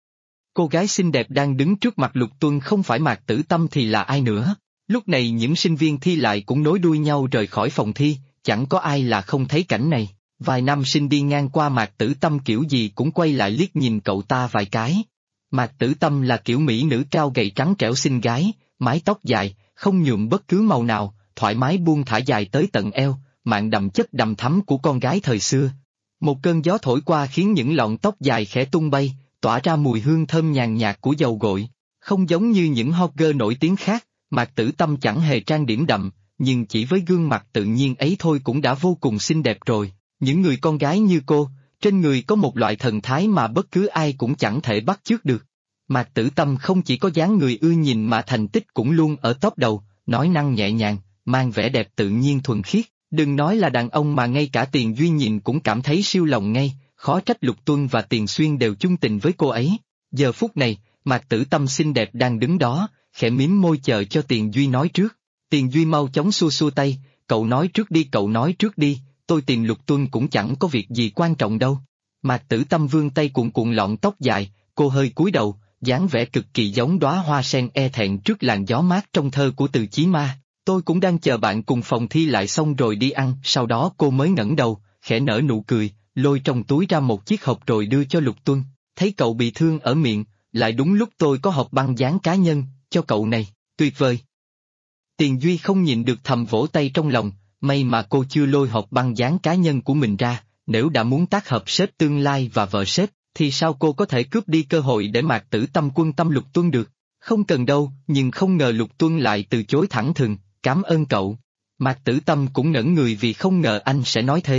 Cô gái xinh đẹp đang đứng trước mặt Lục Tuân không phải Mạc Tử Tâm thì là ai nữa. Lúc này những sinh viên thi lại cũng nối đuôi nhau rời khỏi phòng thi, chẳng có ai là không thấy cảnh này. Vài nam sinh đi ngang qua Mạc Tử Tâm kiểu gì cũng quay lại liếc nhìn cậu ta vài cái. Mạc Tử Tâm là kiểu mỹ nữ cao gầy trắng trẻo xinh gái, mái tóc dài, không nhuộm bất cứ màu nào, thoải mái buông thả dài tới tận eo, mạn đậm chất đầm thắm của con gái thời xưa. Một cơn gió thổi qua khiến những lọn tóc dài khẽ tung bay, tỏa ra mùi hương thơm nhàn nhạt của dầu gội. Không giống như những hot girl nổi tiếng khác, Mạc Tử Tâm chẳng hề trang điểm đậm, nhưng chỉ với gương mặt tự nhiên ấy thôi cũng đã vô cùng xinh đẹp rồi. Những người con gái như cô, trên người có một loại thần thái mà bất cứ ai cũng chẳng thể bắt chước được. Mạc Tử Tâm không chỉ có dáng người ưa nhìn mà thành tích cũng luôn ở top đầu, nói năng nhẹ nhàng, mang vẻ đẹp tự nhiên thuần khiết. Đừng nói là đàn ông mà ngay cả Tiền Duy nhìn cũng cảm thấy siêu lòng ngay, khó trách Lục Tuân và Tiền Xuyên đều chung tình với cô ấy. Giờ phút này, Mạc Tử Tâm xinh đẹp đang đứng đó, khẽ mím môi chờ cho Tiền Duy nói trước. Tiền Duy mau chóng xua xua tay, cậu nói trước đi, tôi tìm Lục Tuân cũng chẳng có việc gì quan trọng đâu. Mạc Tử Tâm vươn tay cuộn cuộn lọn tóc dài, cô hơi cúi đầu, dáng vẻ cực kỳ giống đóa hoa sen e thẹn trước làn gió mát trong thơ của Từ Chí Ma. Tôi cũng đang chờ bạn cùng phòng thi lại xong rồi đi ăn. Sau đó cô mới ngẩng đầu, khẽ nở nụ cười, lôi trong túi ra một chiếc hộp rồi đưa cho Lục Tuân. Thấy cậu bị thương ở miệng, lại đúng lúc tôi có hộp băng dán cá nhân, cho cậu này, tuyệt vời. Tiền Duy không nhịn được thầm vỗ tay trong lòng, may mà cô chưa lôi hộp băng dán cá nhân của mình ra, nếu đã muốn tác hợp sếp tương lai và vợ sếp, thì sao cô có thể cướp đi cơ hội để Mạc Tử Tâm quan tâm Lục Tuân được. Không cần đâu, nhưng không ngờ Lục Tuân lại từ chối thẳng thừng, cảm ơn cậu. Mạc Tử Tâm cũng ngẩn người vì không ngờ anh sẽ nói thế,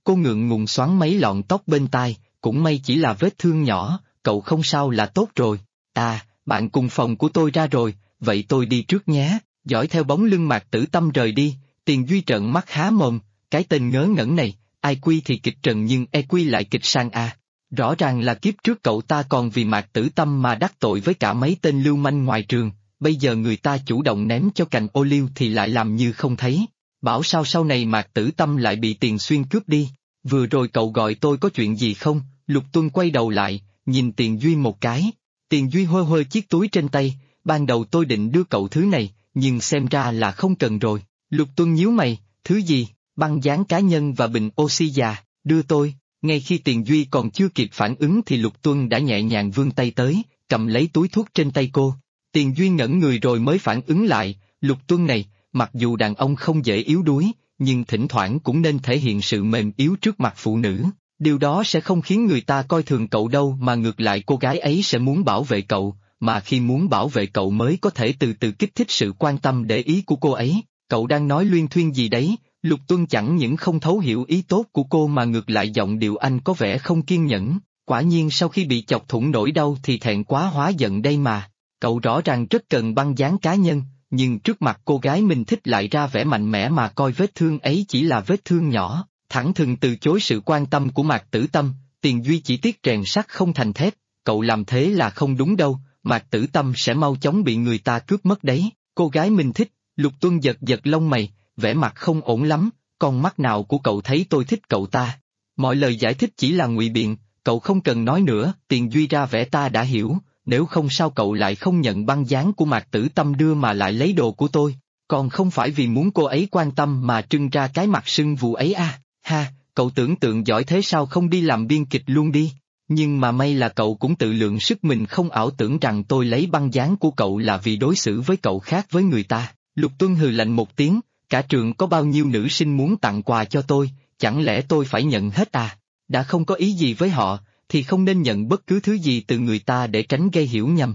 Cô ngượng ngùng xoắn mấy lọn tóc bên tai, cũng may chỉ là vết thương nhỏ, cậu không sao là tốt rồi. À, bạn cùng phòng của tôi ra rồi, vậy tôi đi trước nhé. Dõi theo bóng lưng Mạc Tử Tâm rời đi, Tiền Duy trợn mắt há mồm, cái tên ngớ ngẩn này, IQ thì kịch trần nhưng EQ lại kịch sang à. Rõ ràng là kiếp trước cậu ta còn vì Mạc Tử Tâm mà đắc tội với cả mấy tên lưu manh ngoài trường, bây giờ người ta chủ động ném cho cành ô liu thì lại làm như không thấy. Bảo sao sau này Mạc Tử Tâm lại bị Tiền Xuyên cướp đi. Vừa rồi cậu gọi tôi có chuyện gì không? Lục Tuân quay đầu lại, nhìn Tiền Duy một cái. Tiền Duy hơ hơ chiếc túi trên tay, ban đầu tôi định đưa cậu thứ này, nhưng xem ra là không cần rồi. Lục Tuân nhíu mày, thứ gì? Băng dán cá nhân và bình oxy già, đưa tôi. Ngay khi Tiền Duy còn chưa kịp phản ứng thì Lục Tuân đã nhẹ nhàng vươn tay tới, cầm lấy túi thuốc trên tay cô. Tiền Duy ngẩn người rồi mới phản ứng lại, Lục Tuân này, mặc dù đàn ông không dễ yếu đuối, nhưng thỉnh thoảng cũng nên thể hiện sự mềm yếu trước mặt phụ nữ. Điều đó sẽ không khiến người ta coi thường cậu đâu mà ngược lại cô gái ấy sẽ muốn bảo vệ cậu, mà khi muốn bảo vệ cậu mới có thể từ từ kích thích sự quan tâm để ý của cô ấy. Cậu đang nói luyên thuyên gì đấy? Lục Tuân chẳng những không thấu hiểu ý tốt của cô mà ngược lại giọng điệu anh có vẻ không kiên nhẫn, quả nhiên sau khi bị chọc thủng nỗi đau thì thẹn quá hóa giận đây mà. Cậu rõ ràng rất cần băng dán cá nhân, nhưng trước mặt cô gái mình thích lại ra vẻ mạnh mẽ mà coi vết thương ấy chỉ là vết thương nhỏ, thẳng thừng từ chối sự quan tâm của Mạc Tử Tâm. Tiền Duy chỉ tiếc rèn sắt không thành thép, cậu làm thế là không đúng đâu, Mạc Tử Tâm sẽ mau chóng bị người ta cướp mất đấy. Cô gái mình thích, Lục Tuân giật giật lông mày, vẻ mặt không ổn lắm, con mắt nào của cậu thấy tôi thích cậu ta? Mọi lời giải thích chỉ là ngụy biện, cậu không cần nói nữa. Tiền Duy ra vẻ ta đã hiểu, nếu không sao cậu lại không nhận băng dán của Mạc Tử Tâm đưa mà lại lấy đồ của tôi, còn không phải vì muốn cô ấy quan tâm mà trưng ra cái mặt sưng vù ấy à, ha, cậu tưởng tượng giỏi thế sao không đi làm biên kịch luôn đi. Nhưng mà may là cậu cũng tự lượng sức mình không ảo tưởng rằng tôi lấy băng dán của cậu là vì đối xử với cậu khác với người ta. Lục Tuân hừ lạnh một tiếng, cả trường có bao nhiêu nữ sinh muốn tặng quà cho tôi, chẳng lẽ tôi phải nhận hết à? Đã không có ý gì với họ, thì không nên nhận bất cứ thứ gì từ người ta để tránh gây hiểu nhầm.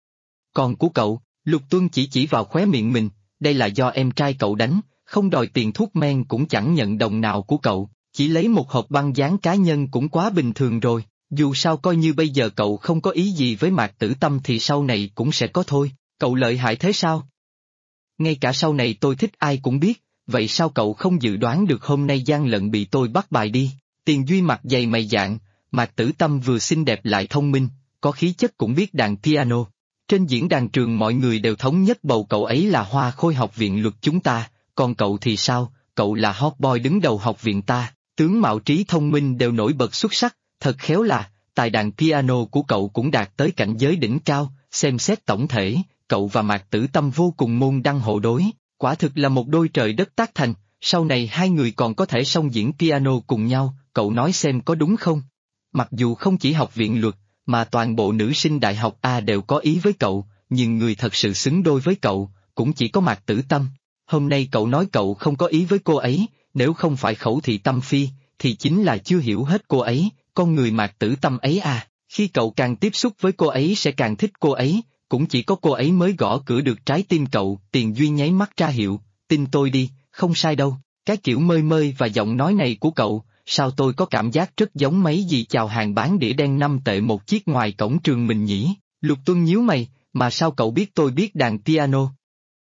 Còn của cậu, Lục Tuân chỉ vào khóe miệng mình, đây là do em trai cậu đánh, không đòi tiền thuốc men cũng chẳng nhận đồng nào của cậu, chỉ lấy một hộp băng dán cá nhân cũng quá bình thường rồi, dù sao coi như bây giờ cậu không có ý gì với Mạc Tử Tâm thì sau này cũng sẽ có thôi, cậu lợi hại thế sao? Ngay cả sau này tôi thích ai cũng biết, vậy sao cậu không dự đoán được hôm nay gian lận bị tôi bắt bài đi? Tiền Duy mặt dày mày dạn, Mạc Tử Tâm vừa xinh đẹp lại thông minh, có khí chất cũng biết đàn piano. Trên diễn đàn trường mọi người đều thống nhất bầu cậu ấy là hoa khôi học viện luật chúng ta, còn cậu thì sao, cậu là hot boy đứng đầu học viện ta, tướng mạo trí thông minh đều nổi bật xuất sắc, thật khéo là, tài đàn piano của cậu cũng đạt tới cảnh giới đỉnh cao, xem xét tổng thể, cậu và Mạc Tử Tâm vô cùng môn đăng hộ đối, quả thực là một đôi trời đất tác thành, sau này hai người còn có thể song diễn piano cùng nhau, cậu nói xem có đúng không? Mặc dù không chỉ học viện luật, mà toàn bộ nữ sinh đại học A đều có ý với cậu, nhưng người thật sự xứng đôi với cậu, cũng chỉ có Mạc Tử Tâm. Hôm nay cậu nói cậu không có ý với cô ấy, nếu không phải khẩu thị tâm phi, thì chính là chưa hiểu hết cô ấy, con người Mạc Tử Tâm ấy à, khi cậu càng tiếp xúc với cô ấy sẽ càng thích cô ấy, cũng chỉ có cô ấy mới gõ cửa được trái tim cậu. Tiền Duy nháy mắt ra hiệu, tin tôi đi, không sai đâu, cái kiểu mơi mơi và giọng nói này của cậu, sao tôi có cảm giác rất giống mấy gì chào hàng bán đĩa đen 5 tệ một chiếc ngoài cổng trường mình nhỉ? Lục Tuân nhíu mày, mà sao cậu biết tôi biết đàn piano?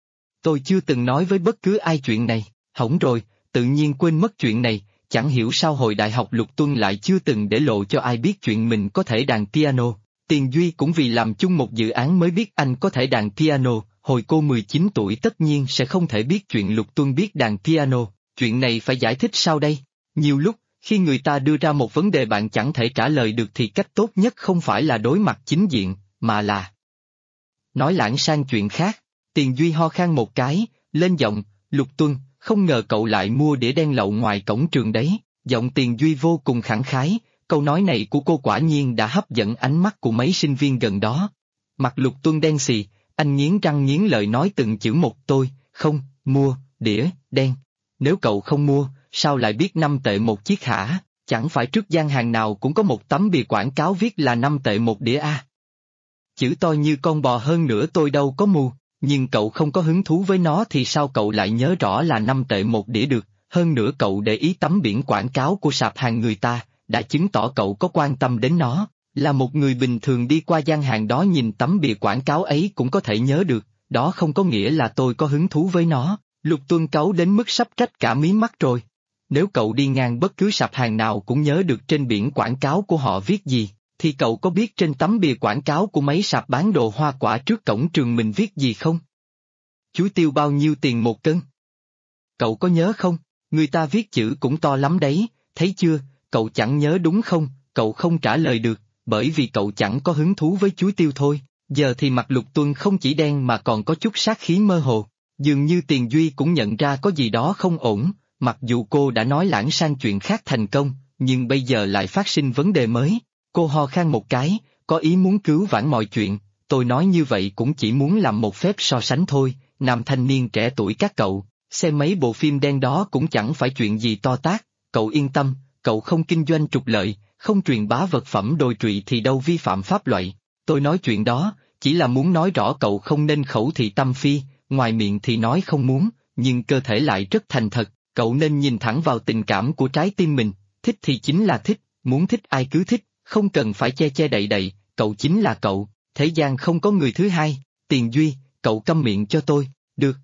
Tôi chưa từng nói với bất cứ ai chuyện này, hỏng rồi, tự nhiên quên mất chuyện này, chẳng hiểu sao hồi đại học Lục Tuân lại chưa từng để lộ cho ai biết chuyện mình có thể đàn piano. Tiền Duy cũng vì làm chung một dự án mới biết anh có thể đàn piano, hồi cô 19 tuổi tất nhiên sẽ không thể biết chuyện Lục Tuân biết đàn piano, chuyện này phải giải thích sao đây? Nhiều lúc, khi người ta đưa ra một vấn đề bạn chẳng thể trả lời được thì cách tốt nhất không phải là đối mặt chính diện, mà là nói lãng sang chuyện khác. Tiền Duy ho khan một cái, lên giọng, Lục Tuân, không ngờ cậu lại mua đĩa đen lậu ngoài cổng trường đấy. Giọng Tiền Duy vô cùng khẳng khái, câu nói này của cô quả nhiên đã hấp dẫn ánh mắt của mấy sinh viên gần đó. Mặt Lục Tuân đen xì, anh nghiến răng nghiến lợi nói từng chữ một, tôi không mua đĩa đen. Nếu cậu không mua, sao lại biết 5 tệ một chiếc hả? Chẳng phải trước gian hàng nào cũng có một tấm bìa quảng cáo viết là 5 tệ một đĩa à? Chữ to như con bò hơn nữa tôi đâu có mù, nhưng cậu không có hứng thú với nó thì sao cậu lại nhớ rõ là 5 tệ một đĩa được, hơn nữa cậu để ý tấm biển quảng cáo của sạp hàng người ta, đã chứng tỏ cậu có quan tâm đến nó. Là một người bình thường đi qua gian hàng đó nhìn tấm bìa quảng cáo ấy cũng có thể nhớ được, đó không có nghĩa là tôi có hứng thú với nó. Lục Tuân cáu đến mức sắp rách cả mí mắt rồi. Nếu cậu đi ngang bất cứ sạp hàng nào cũng nhớ được trên biển quảng cáo của họ viết gì, thì cậu có biết trên tấm bìa quảng cáo của mấy sạp bán đồ hoa quả trước cổng trường mình viết gì không? Chuối tiêu bao nhiêu tiền một cân? Cậu có nhớ không? Người ta viết chữ cũng to lắm đấy, thấy chưa, cậu chẳng nhớ đúng không? Cậu không trả lời được, bởi vì cậu chẳng có hứng thú với chuối tiêu thôi. Giờ thì mặt Lục Tuân không chỉ đen mà còn có chút sát khí mơ hồ. Dường như Tiền Duy cũng nhận ra có gì đó không ổn, mặc dù cô đã nói lãng sang chuyện khác thành công, nhưng bây giờ lại phát sinh vấn đề mới. Cô ho khan một cái, có ý muốn cứu vãn mọi chuyện, tôi nói như vậy cũng chỉ muốn làm một phép so sánh thôi, nam thanh niên trẻ tuổi các cậu, xem mấy bộ phim đen đó cũng chẳng phải chuyện gì to tát, cậu yên tâm, cậu không kinh doanh trục lợi, không truyền bá vật phẩm đồi trụy thì đâu vi phạm pháp luật. Tôi nói chuyện đó, chỉ là muốn nói rõ cậu không nên khẩu thị tâm phi, ngoài miệng thì nói không muốn, nhưng cơ thể lại rất thành thật, cậu nên nhìn thẳng vào tình cảm của trái tim mình, thích thì chính là thích, muốn thích ai cứ thích, không cần phải che che đậy đậy, cậu chính là cậu, thế gian không có người thứ hai. Tiền Duy, cậu câm miệng cho tôi, được.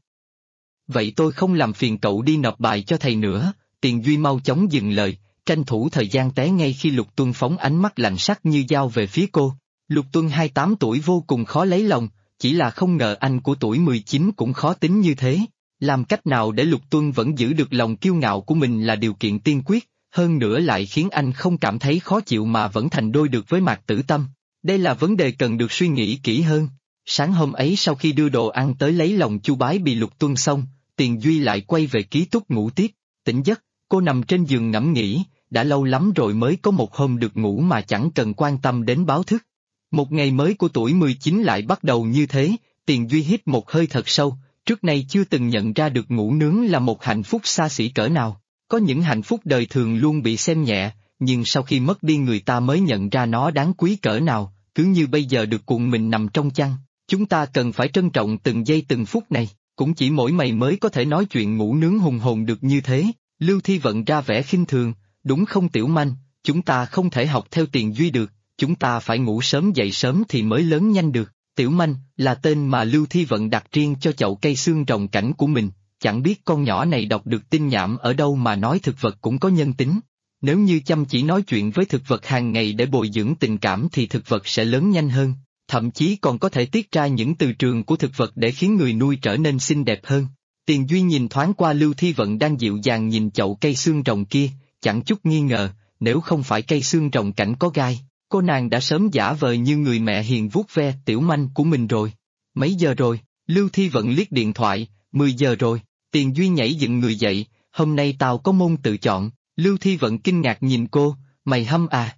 Vậy tôi không làm phiền cậu đi nộp bài cho thầy nữa. Tiền Duy mau chóng dừng lời, tranh thủ thời gian té ngay khi Lục Tuân phóng ánh mắt lạnh sắc như dao về phía cô. Lục Tuân 28 tuổi vô cùng khó lấy lòng, chỉ là không ngờ anh của tuổi 19 cũng khó tính như thế. Làm cách nào để Lục Tuân vẫn giữ được lòng kiêu ngạo của mình là điều kiện tiên quyết, hơn nữa lại khiến anh không cảm thấy khó chịu mà vẫn thành đôi được với Mạc Tử Tâm. Đây là vấn đề cần được suy nghĩ kỹ hơn. Sáng hôm ấy sau khi đưa đồ ăn tới lấy lòng Chu Bái bị Lục Tuân xong, Tiền Duy lại quay về ký túc ngủ tiếp. Tỉnh giấc, cô nằm trên giường ngẫm nghĩ, đã lâu lắm rồi mới có một hôm được ngủ mà chẳng cần quan tâm đến báo thức. Một ngày mới của tuổi 19 lại bắt đầu như thế. Tiền Duy hít một hơi thật sâu, trước nay chưa từng nhận ra được ngủ nướng là một hạnh phúc xa xỉ cỡ nào. Có những hạnh phúc đời thường luôn bị xem nhẹ, nhưng sau khi mất đi người ta mới nhận ra nó đáng quý cỡ nào, cứ như bây giờ được cuộn mình nằm trong chăn. Chúng ta cần phải trân trọng từng giây từng phút này, cũng chỉ mỗi mày mới có thể nói chuyện ngủ nướng hùng hồn được như thế. Lưu Thi Vận ra vẻ khinh thường, đúng không Tiểu Manh, chúng ta không thể học theo Tiền Duy được, chúng ta phải ngủ sớm dậy sớm thì mới lớn nhanh được. Tiểu Manh là tên mà Lưu Thi Vận đặt riêng cho chậu cây xương rồng cảnh của mình, chẳng biết con nhỏ này đọc được tin nhảm ở đâu mà nói thực vật cũng có nhân tính. Nếu như chăm chỉ nói chuyện với thực vật hàng ngày để bồi dưỡng tình cảm thì thực vật sẽ lớn nhanh hơn, thậm chí còn có thể tiết ra những từ trường của thực vật để khiến người nuôi trở nên xinh đẹp hơn. Tiền Duy nhìn thoáng qua Lưu Thi Vận đang dịu dàng nhìn chậu cây xương rồng kia, chẳng chút nghi ngờ, nếu không phải cây xương rồng cảnh có gai, cô nàng đã sớm giả vờ như người mẹ hiền vuốt ve Tiểu Manh của mình rồi. Mấy giờ rồi? Lưu Thi Vận liếc điện thoại, 10 giờ rồi. Tiền Duy nhảy dựng người dậy, hôm nay tao có môn tự chọn. Lưu Thi Vận kinh ngạc nhìn cô, mày hâm à?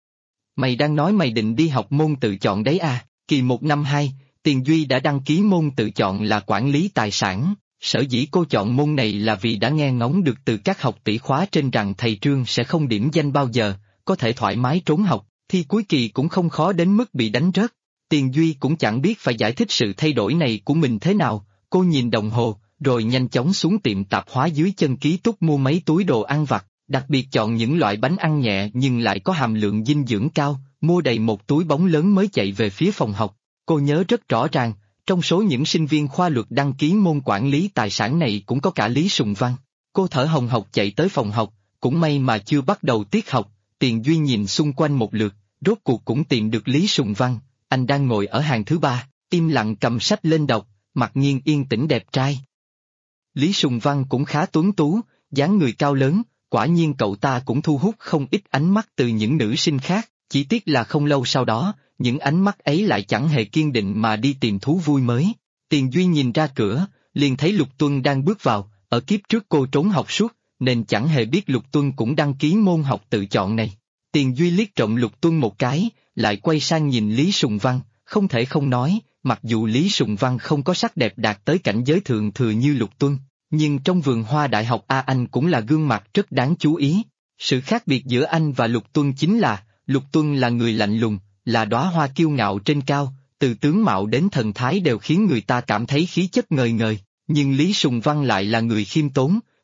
Mày đang nói mày định đi học môn tự chọn đấy à? Kỳ 1 năm 2, Tiền Duy đã đăng ký môn tự chọn là quản lý tài sản. Sở dĩ cô chọn môn này là vì đã nghe ngóng được từ các học tỷ khóa trên rằng thầy Trương sẽ không điểm danh bao giờ, có thể thoải mái trốn học, thi cuối kỳ cũng không khó đến mức bị đánh rớt. Tiền Duy cũng chẳng biết phải giải thích sự thay đổi này của mình thế nào, cô nhìn đồng hồ, rồi nhanh chóng xuống tiệm tạp hóa dưới chân ký túc mua mấy túi đồ ăn vặt, đặc biệt chọn những loại bánh ăn nhẹ nhưng lại có hàm lượng dinh dưỡng cao, mua đầy một túi bóng lớn mới chạy về phía phòng học. Cô nhớ rất rõ ràng, trong số những sinh viên khoa luật đăng ký môn quản lý tài sản này cũng có cả Lý Sùng Văn. Cô thở hồng hộc chạy tới phòng học, cũng may mà chưa bắt đầu tiết học. Tiền Duy nhìn xung quanh một lượt, rốt cuộc cũng tìm được Lý Sùng Văn, anh đang ngồi ở hàng thứ 3, im lặng cầm sách lên đọc, mặc nhiên yên tĩnh đẹp trai. Lý Sùng Văn cũng khá tuấn tú, dáng người cao lớn, quả nhiên cậu ta cũng thu hút không ít ánh mắt từ những nữ sinh khác, chỉ tiếc là không lâu sau đó, những ánh mắt ấy lại chẳng hề kiên định mà đi tìm thú vui mới. Tiền Duy nhìn ra cửa, liền thấy Lục Tuân đang bước vào, ở kiếp trước cô trốn học suốt, nên chẳng hề biết Lục Tuân cũng đăng ký môn học tự chọn này. Tiền Duy liếc trộm Lục Tuân một cái, lại quay sang nhìn Lý Sùng Văn, không thể không nói, mặc dù Lý Sùng Văn không có sắc đẹp đạt tới cảnh giới thượng thừa như Lục Tuân, nhưng trong vườn hoa đại học A Anh cũng là gương mặt rất đáng chú ý. Sự khác biệt giữa anh và Lục Tuân chính là, Lục Tuân là người lạnh lùng, là đóa hoa kiêu ngạo trên cao, từ tướng mạo đến thần thái đều khiến người ta cảm thấy khí chất ngời ngời, nhưng Lý Sùng Văn lại là người khiêm tốn,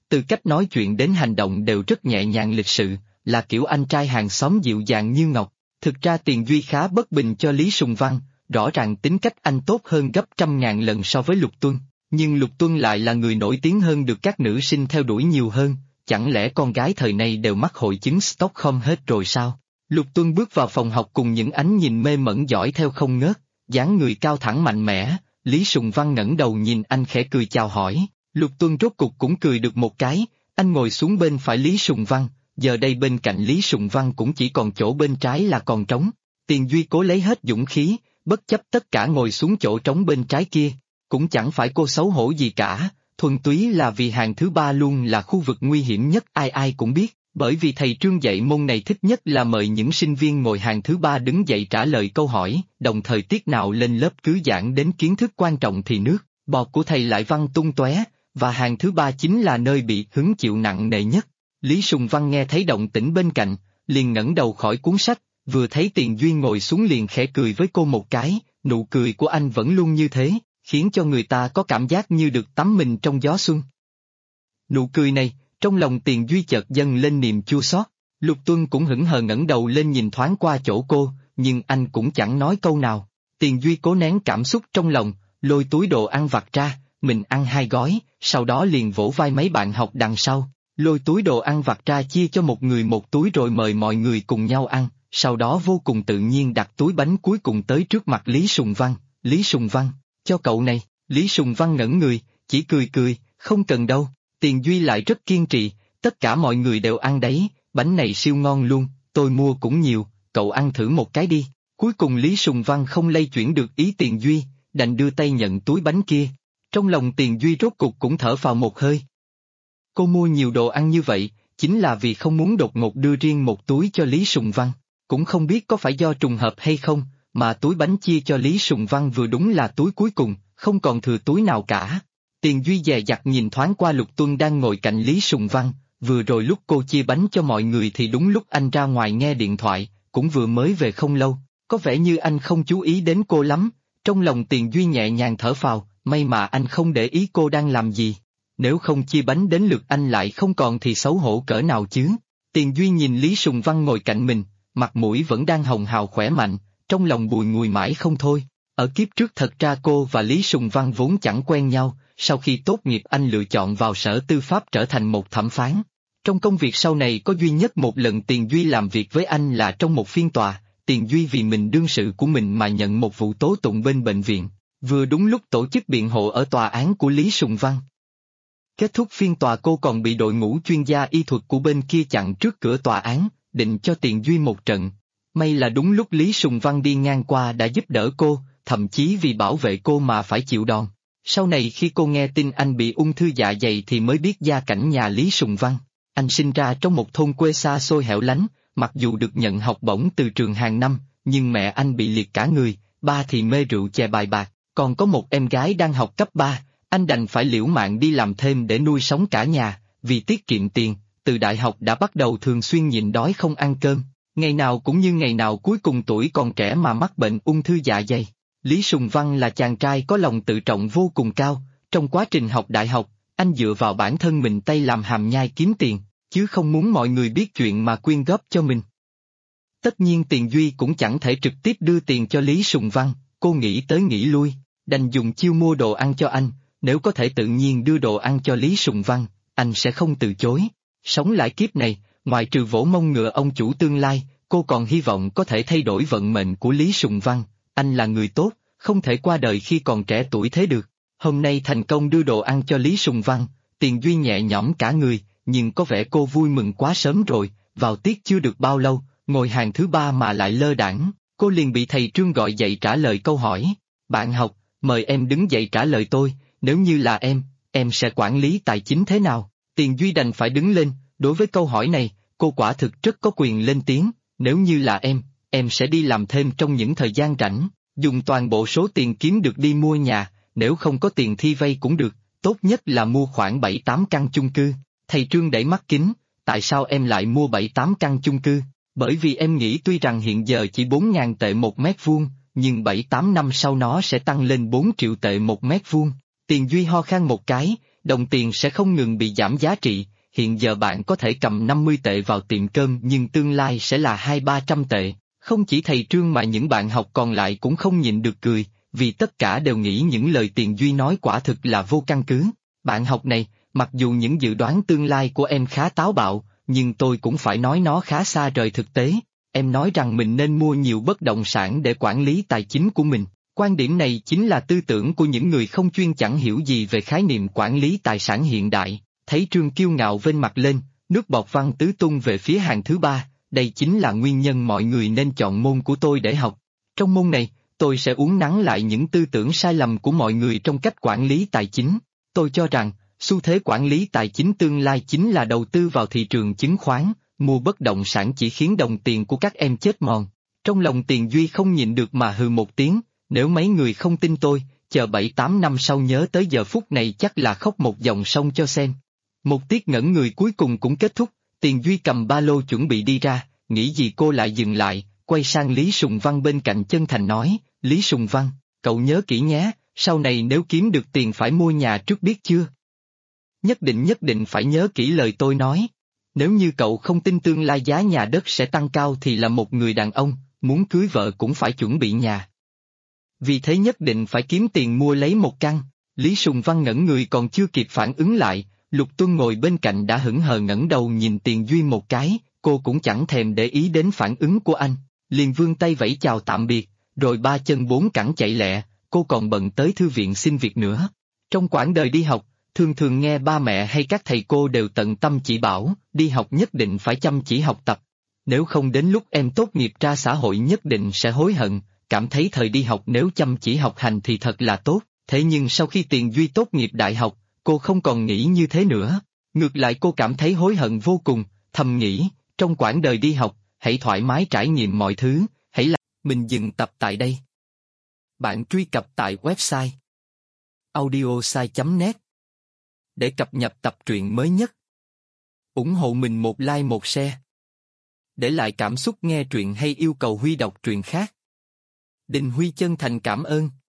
từ cách nói chuyện đến hành động đều rất nhẹ nhàng lịch sự, là kiểu anh trai hàng xóm dịu dàng như ngọc. Thực ra Tiền Duy khá bất bình cho Lý Sùng Văn, rõ ràng tính cách anh tốt hơn gấp trăm ngàn lần so với Lục Tuân, nhưng Lục Tuân lại là người nổi tiếng hơn được các nữ sinh theo đuổi nhiều hơn, chẳng lẽ con gái thời nay đều mắc hội chứng Stockholm hết rồi sao? Lục Tuân bước vào phòng học cùng những ánh nhìn mê mẩn dõi theo không ngớt, dáng người cao thẳng mạnh mẽ, Lý Sùng Văn ngẩng đầu nhìn anh khẽ cười chào hỏi, Lục Tuân rốt cục cũng cười được một cái, anh ngồi xuống bên phải Lý Sùng Văn, giờ đây bên cạnh Lý Sùng Văn cũng chỉ còn chỗ bên trái là còn trống, Tiền Duy cố lấy hết dũng khí, bất chấp tất cả ngồi xuống chỗ trống bên trái kia, cũng chẳng phải cô xấu hổ gì cả, thuần túy là vì hàng thứ ba luôn là khu vực nguy hiểm nhất ai ai cũng biết. Bởi vì thầy Trương dạy môn này thích nhất là mời những sinh viên ngồi hàng thứ ba đứng dậy trả lời câu hỏi, đồng thời tiết nào lên lớp cứ giảng đến kiến thức quan trọng thì nước, bọt của thầy lại văng tung tóe, và hàng thứ ba chính là nơi bị hứng chịu nặng nề nhất. Lý Sùng Văn nghe thấy động tĩnh bên cạnh, liền ngẩng đầu khỏi cuốn sách, vừa thấy Tiền Duy ngồi xuống liền khẽ cười với cô một cái, nụ cười của anh vẫn luôn như thế, khiến cho người ta có cảm giác như được tắm mình trong gió xuân. Nụ cười này, trong lòng Tiền Duy chợt dâng lên niềm chua xót. Lục Tuân cũng hững hờ ngẩng đầu lên nhìn thoáng qua chỗ cô, nhưng anh cũng chẳng nói câu nào. Tiền Duy cố nén cảm xúc trong lòng, lôi túi đồ ăn vặt ra, mình ăn 2 gói, sau đó liền vỗ vai mấy bạn học đằng sau, lôi túi đồ ăn vặt ra chia cho một người một túi rồi mời mọi người cùng nhau ăn, sau đó vô cùng tự nhiên đặt túi bánh cuối cùng tới trước mặt Lý Sùng Văn. Lý Sùng Văn, cho cậu này. Lý Sùng Văn ngẩn người, chỉ cười cười, không cần đâu. Tiền Duy lại rất kiên trì, tất cả mọi người đều ăn đấy, bánh này siêu ngon luôn, tôi mua cũng nhiều, cậu ăn thử một cái đi. Cuối cùng Lý Sùng Văn không lay chuyển được ý Tiền Duy, đành đưa tay nhận túi bánh kia. Trong lòng Tiền Duy rốt cục cũng thở phào một hơi. Cô mua nhiều đồ ăn như vậy, chính là vì không muốn đột ngột đưa riêng một túi cho Lý Sùng Văn, cũng không biết có phải do trùng hợp hay không, mà túi bánh chia cho Lý Sùng Văn vừa đúng là túi cuối cùng, không còn thừa túi nào cả. Tiền Duy dè dặt nhìn thoáng qua Lục Tuân đang ngồi cạnh Lý Sùng Văn, vừa rồi lúc cô chia bánh cho mọi người thì đúng lúc anh ra ngoài nghe điện thoại, cũng vừa mới về không lâu, có vẻ như anh không chú ý đến cô lắm, trong lòng Tiền Duy nhẹ nhàng thở phào, may mà anh không để ý cô đang làm gì, nếu không chia bánh đến lượt anh lại không còn thì xấu hổ cỡ nào chứ. Tiền Duy nhìn Lý Sùng Văn ngồi cạnh mình, mặt mũi vẫn đang hồng hào khỏe mạnh, trong lòng bùi ngùi mãi không thôi. Ở kiếp trước thật ra cô và Lý Sùng Văn vốn chẳng quen nhau, sau khi tốt nghiệp anh lựa chọn vào Sở Tư pháp trở thành một thẩm phán. Trong công việc sau này có duy nhất một lần Tiền Duy làm việc với anh là trong một phiên tòa, Tiền Duy vì mình đương sự của mình mà nhận một vụ tố tụng bên bệnh viện, vừa đúng lúc tổ chức biện hộ ở tòa án của Lý Sùng Văn. Kết thúc phiên tòa cô còn bị đội ngũ chuyên gia y thuật của bên kia chặn trước cửa tòa án, định cho Tiền Duy một trận. May là đúng lúc Lý Sùng Văn đi ngang qua đã giúp đỡ cô, thậm chí vì bảo vệ cô mà phải chịu đòn. Sau này khi cô nghe tin anh bị ung thư dạ dày thì mới biết gia cảnh nhà Lý Sùng Văn. Anh sinh ra trong một thôn quê xa xôi hẻo lánh, mặc dù được nhận học bổng từ trường hàng năm, nhưng mẹ anh bị liệt cả người, ba thì mê rượu chè bài bạc, còn có một em gái đang học cấp 3, anh đành phải liễu mạng đi làm thêm để nuôi sống cả nhà, vì tiết kiệm tiền, từ đại học đã bắt đầu thường xuyên nhịn đói không ăn cơm, ngày nào cũng như ngày nào cuối cùng tuổi còn trẻ mà mắc bệnh ung thư dạ dày. Lý Sùng Văn là chàng trai có lòng tự trọng vô cùng cao, trong quá trình học đại học, anh dựa vào bản thân mình tay làm hàm nhai kiếm tiền, chứ không muốn mọi người biết chuyện mà quyên góp cho mình. Tất nhiên Tiền Duy cũng chẳng thể trực tiếp đưa tiền cho Lý Sùng Văn, cô nghĩ tới nghĩ lui, đành dùng chiêu mua đồ ăn cho anh, nếu có thể tự nhiên đưa đồ ăn cho Lý Sùng Văn, anh sẽ không từ chối. Sống lại kiếp này, ngoại trừ vỗ mông ngựa ông chủ tương lai, cô còn hy vọng có thể thay đổi vận mệnh của Lý Sùng Văn, anh là người tốt, không thể qua đời khi còn trẻ tuổi thế được. Hôm nay thành công đưa đồ ăn cho Lý Sùng Văn, Tiền Duy nhẹ nhõm cả người, nhưng có vẻ cô vui mừng quá sớm rồi, vào tiết chưa được bao lâu, ngồi hàng thứ 3 mà lại lơ đãng, cô liền bị thầy Trương gọi dậy trả lời câu hỏi. Bạn học, mời em đứng dậy trả lời tôi, nếu như là em sẽ quản lý tài chính thế nào? Tiền Duy đành phải đứng lên, đối với câu hỏi này, cô quả thực rất có quyền lên tiếng, nếu như là em sẽ đi làm thêm trong những thời gian rảnh, dùng toàn bộ số tiền kiếm được đi mua nhà, nếu không có tiền thi vay cũng được, tốt nhất là mua khoảng 7-8 căn chung cư. Thầy Trương đẩy mắt kính, tại sao em lại mua 7-8 căn chung cư? Bởi vì em nghĩ tuy rằng hiện giờ chỉ 4.000 tệ một mét vuông, nhưng 7-8 năm sau nó sẽ tăng lên 4 triệu tệ một mét vuông. Tiền Duy ho khan một cái, đồng tiền sẽ không ngừng bị giảm giá trị. Hiện giờ bạn có thể cầm 50 tệ vào tiệm cơm nhưng tương lai sẽ là 200-300 tệ. Không chỉ thầy Trương mà những bạn học còn lại cũng không nhịn được cười, vì tất cả đều nghĩ những lời Tiền Duy nói quả thực là vô căn cứ. Bạn học này, mặc dù những dự đoán tương lai của em khá táo bạo, nhưng tôi cũng phải nói nó khá xa rời thực tế. Em nói rằng mình nên mua nhiều bất động sản để quản lý tài chính của mình. Quan điểm này chính là tư tưởng của những người không chuyên chẳng hiểu gì về khái niệm quản lý tài sản hiện đại. Thấy Trương kiêu ngạo vênh mặt lên, nước bọt văng tứ tung về phía hàng thứ ba, đây chính là nguyên nhân mọi người nên chọn môn của tôi để học. Trong môn này, tôi sẽ uốn nắn lại những tư tưởng sai lầm của mọi người trong cách quản lý tài chính. Tôi cho rằng, xu thế quản lý tài chính tương lai chính là đầu tư vào thị trường chứng khoán, mua bất động sản chỉ khiến đồng tiền của các em chết mòn. Trong lòng Tiền Duy không nhịn được mà hừ một tiếng, nếu mấy người không tin tôi, chờ 7-8 năm sau nhớ tới giờ phút này chắc là khóc một dòng sông cho xem. Một tiết ngẩn người cuối cùng cũng kết thúc, Tiền Duy cầm ba lô chuẩn bị đi ra, nghĩ gì cô lại dừng lại, quay sang Lý Sùng Văn bên cạnh chân thành nói, Lý Sùng Văn, cậu nhớ kỹ nhé, sau này nếu kiếm được tiền phải mua nhà trước biết chưa? Nhất định phải nhớ kỹ lời tôi nói. Nếu như cậu không tin tương lai giá nhà đất sẽ tăng cao thì là một người đàn ông, muốn cưới vợ cũng phải chuẩn bị nhà. Vì thế nhất định phải kiếm tiền mua lấy một căn. Lý Sùng Văn ngẩn người còn chưa kịp phản ứng lại, Lục Tuân ngồi bên cạnh đã hững hờ ngẩng đầu nhìn Tiền Duy một cái, cô cũng chẳng thèm để ý đến phản ứng của anh, liền vươn tay vẫy chào tạm biệt, rồi ba chân bốn cẳng chạy lẹ, cô còn bận tới thư viện xin việc nữa. Trong quãng đời đi học, thường nghe ba mẹ hay các thầy cô đều tận tâm chỉ bảo, đi học nhất định phải chăm chỉ học tập. Nếu không đến lúc em tốt nghiệp ra xã hội nhất định sẽ hối hận, cảm thấy thời đi học nếu chăm chỉ học hành thì thật là tốt, thế nhưng sau khi Tiền Duy tốt nghiệp đại học, cô không còn nghĩ như thế nữa. Ngược lại cô cảm thấy hối hận vô cùng, thầm nghĩ, trong quãng đời đi học, hãy thoải mái trải nghiệm mọi thứ, hãy làm. Mình dừng tập tại đây. Bạn truy cập tại website audiosai.net để cập nhật tập truyện mới nhất. Ủng hộ mình một like một share. Để lại cảm xúc nghe truyện hay yêu cầu Huy đọc truyện khác. Đình Huy chân thành cảm ơn.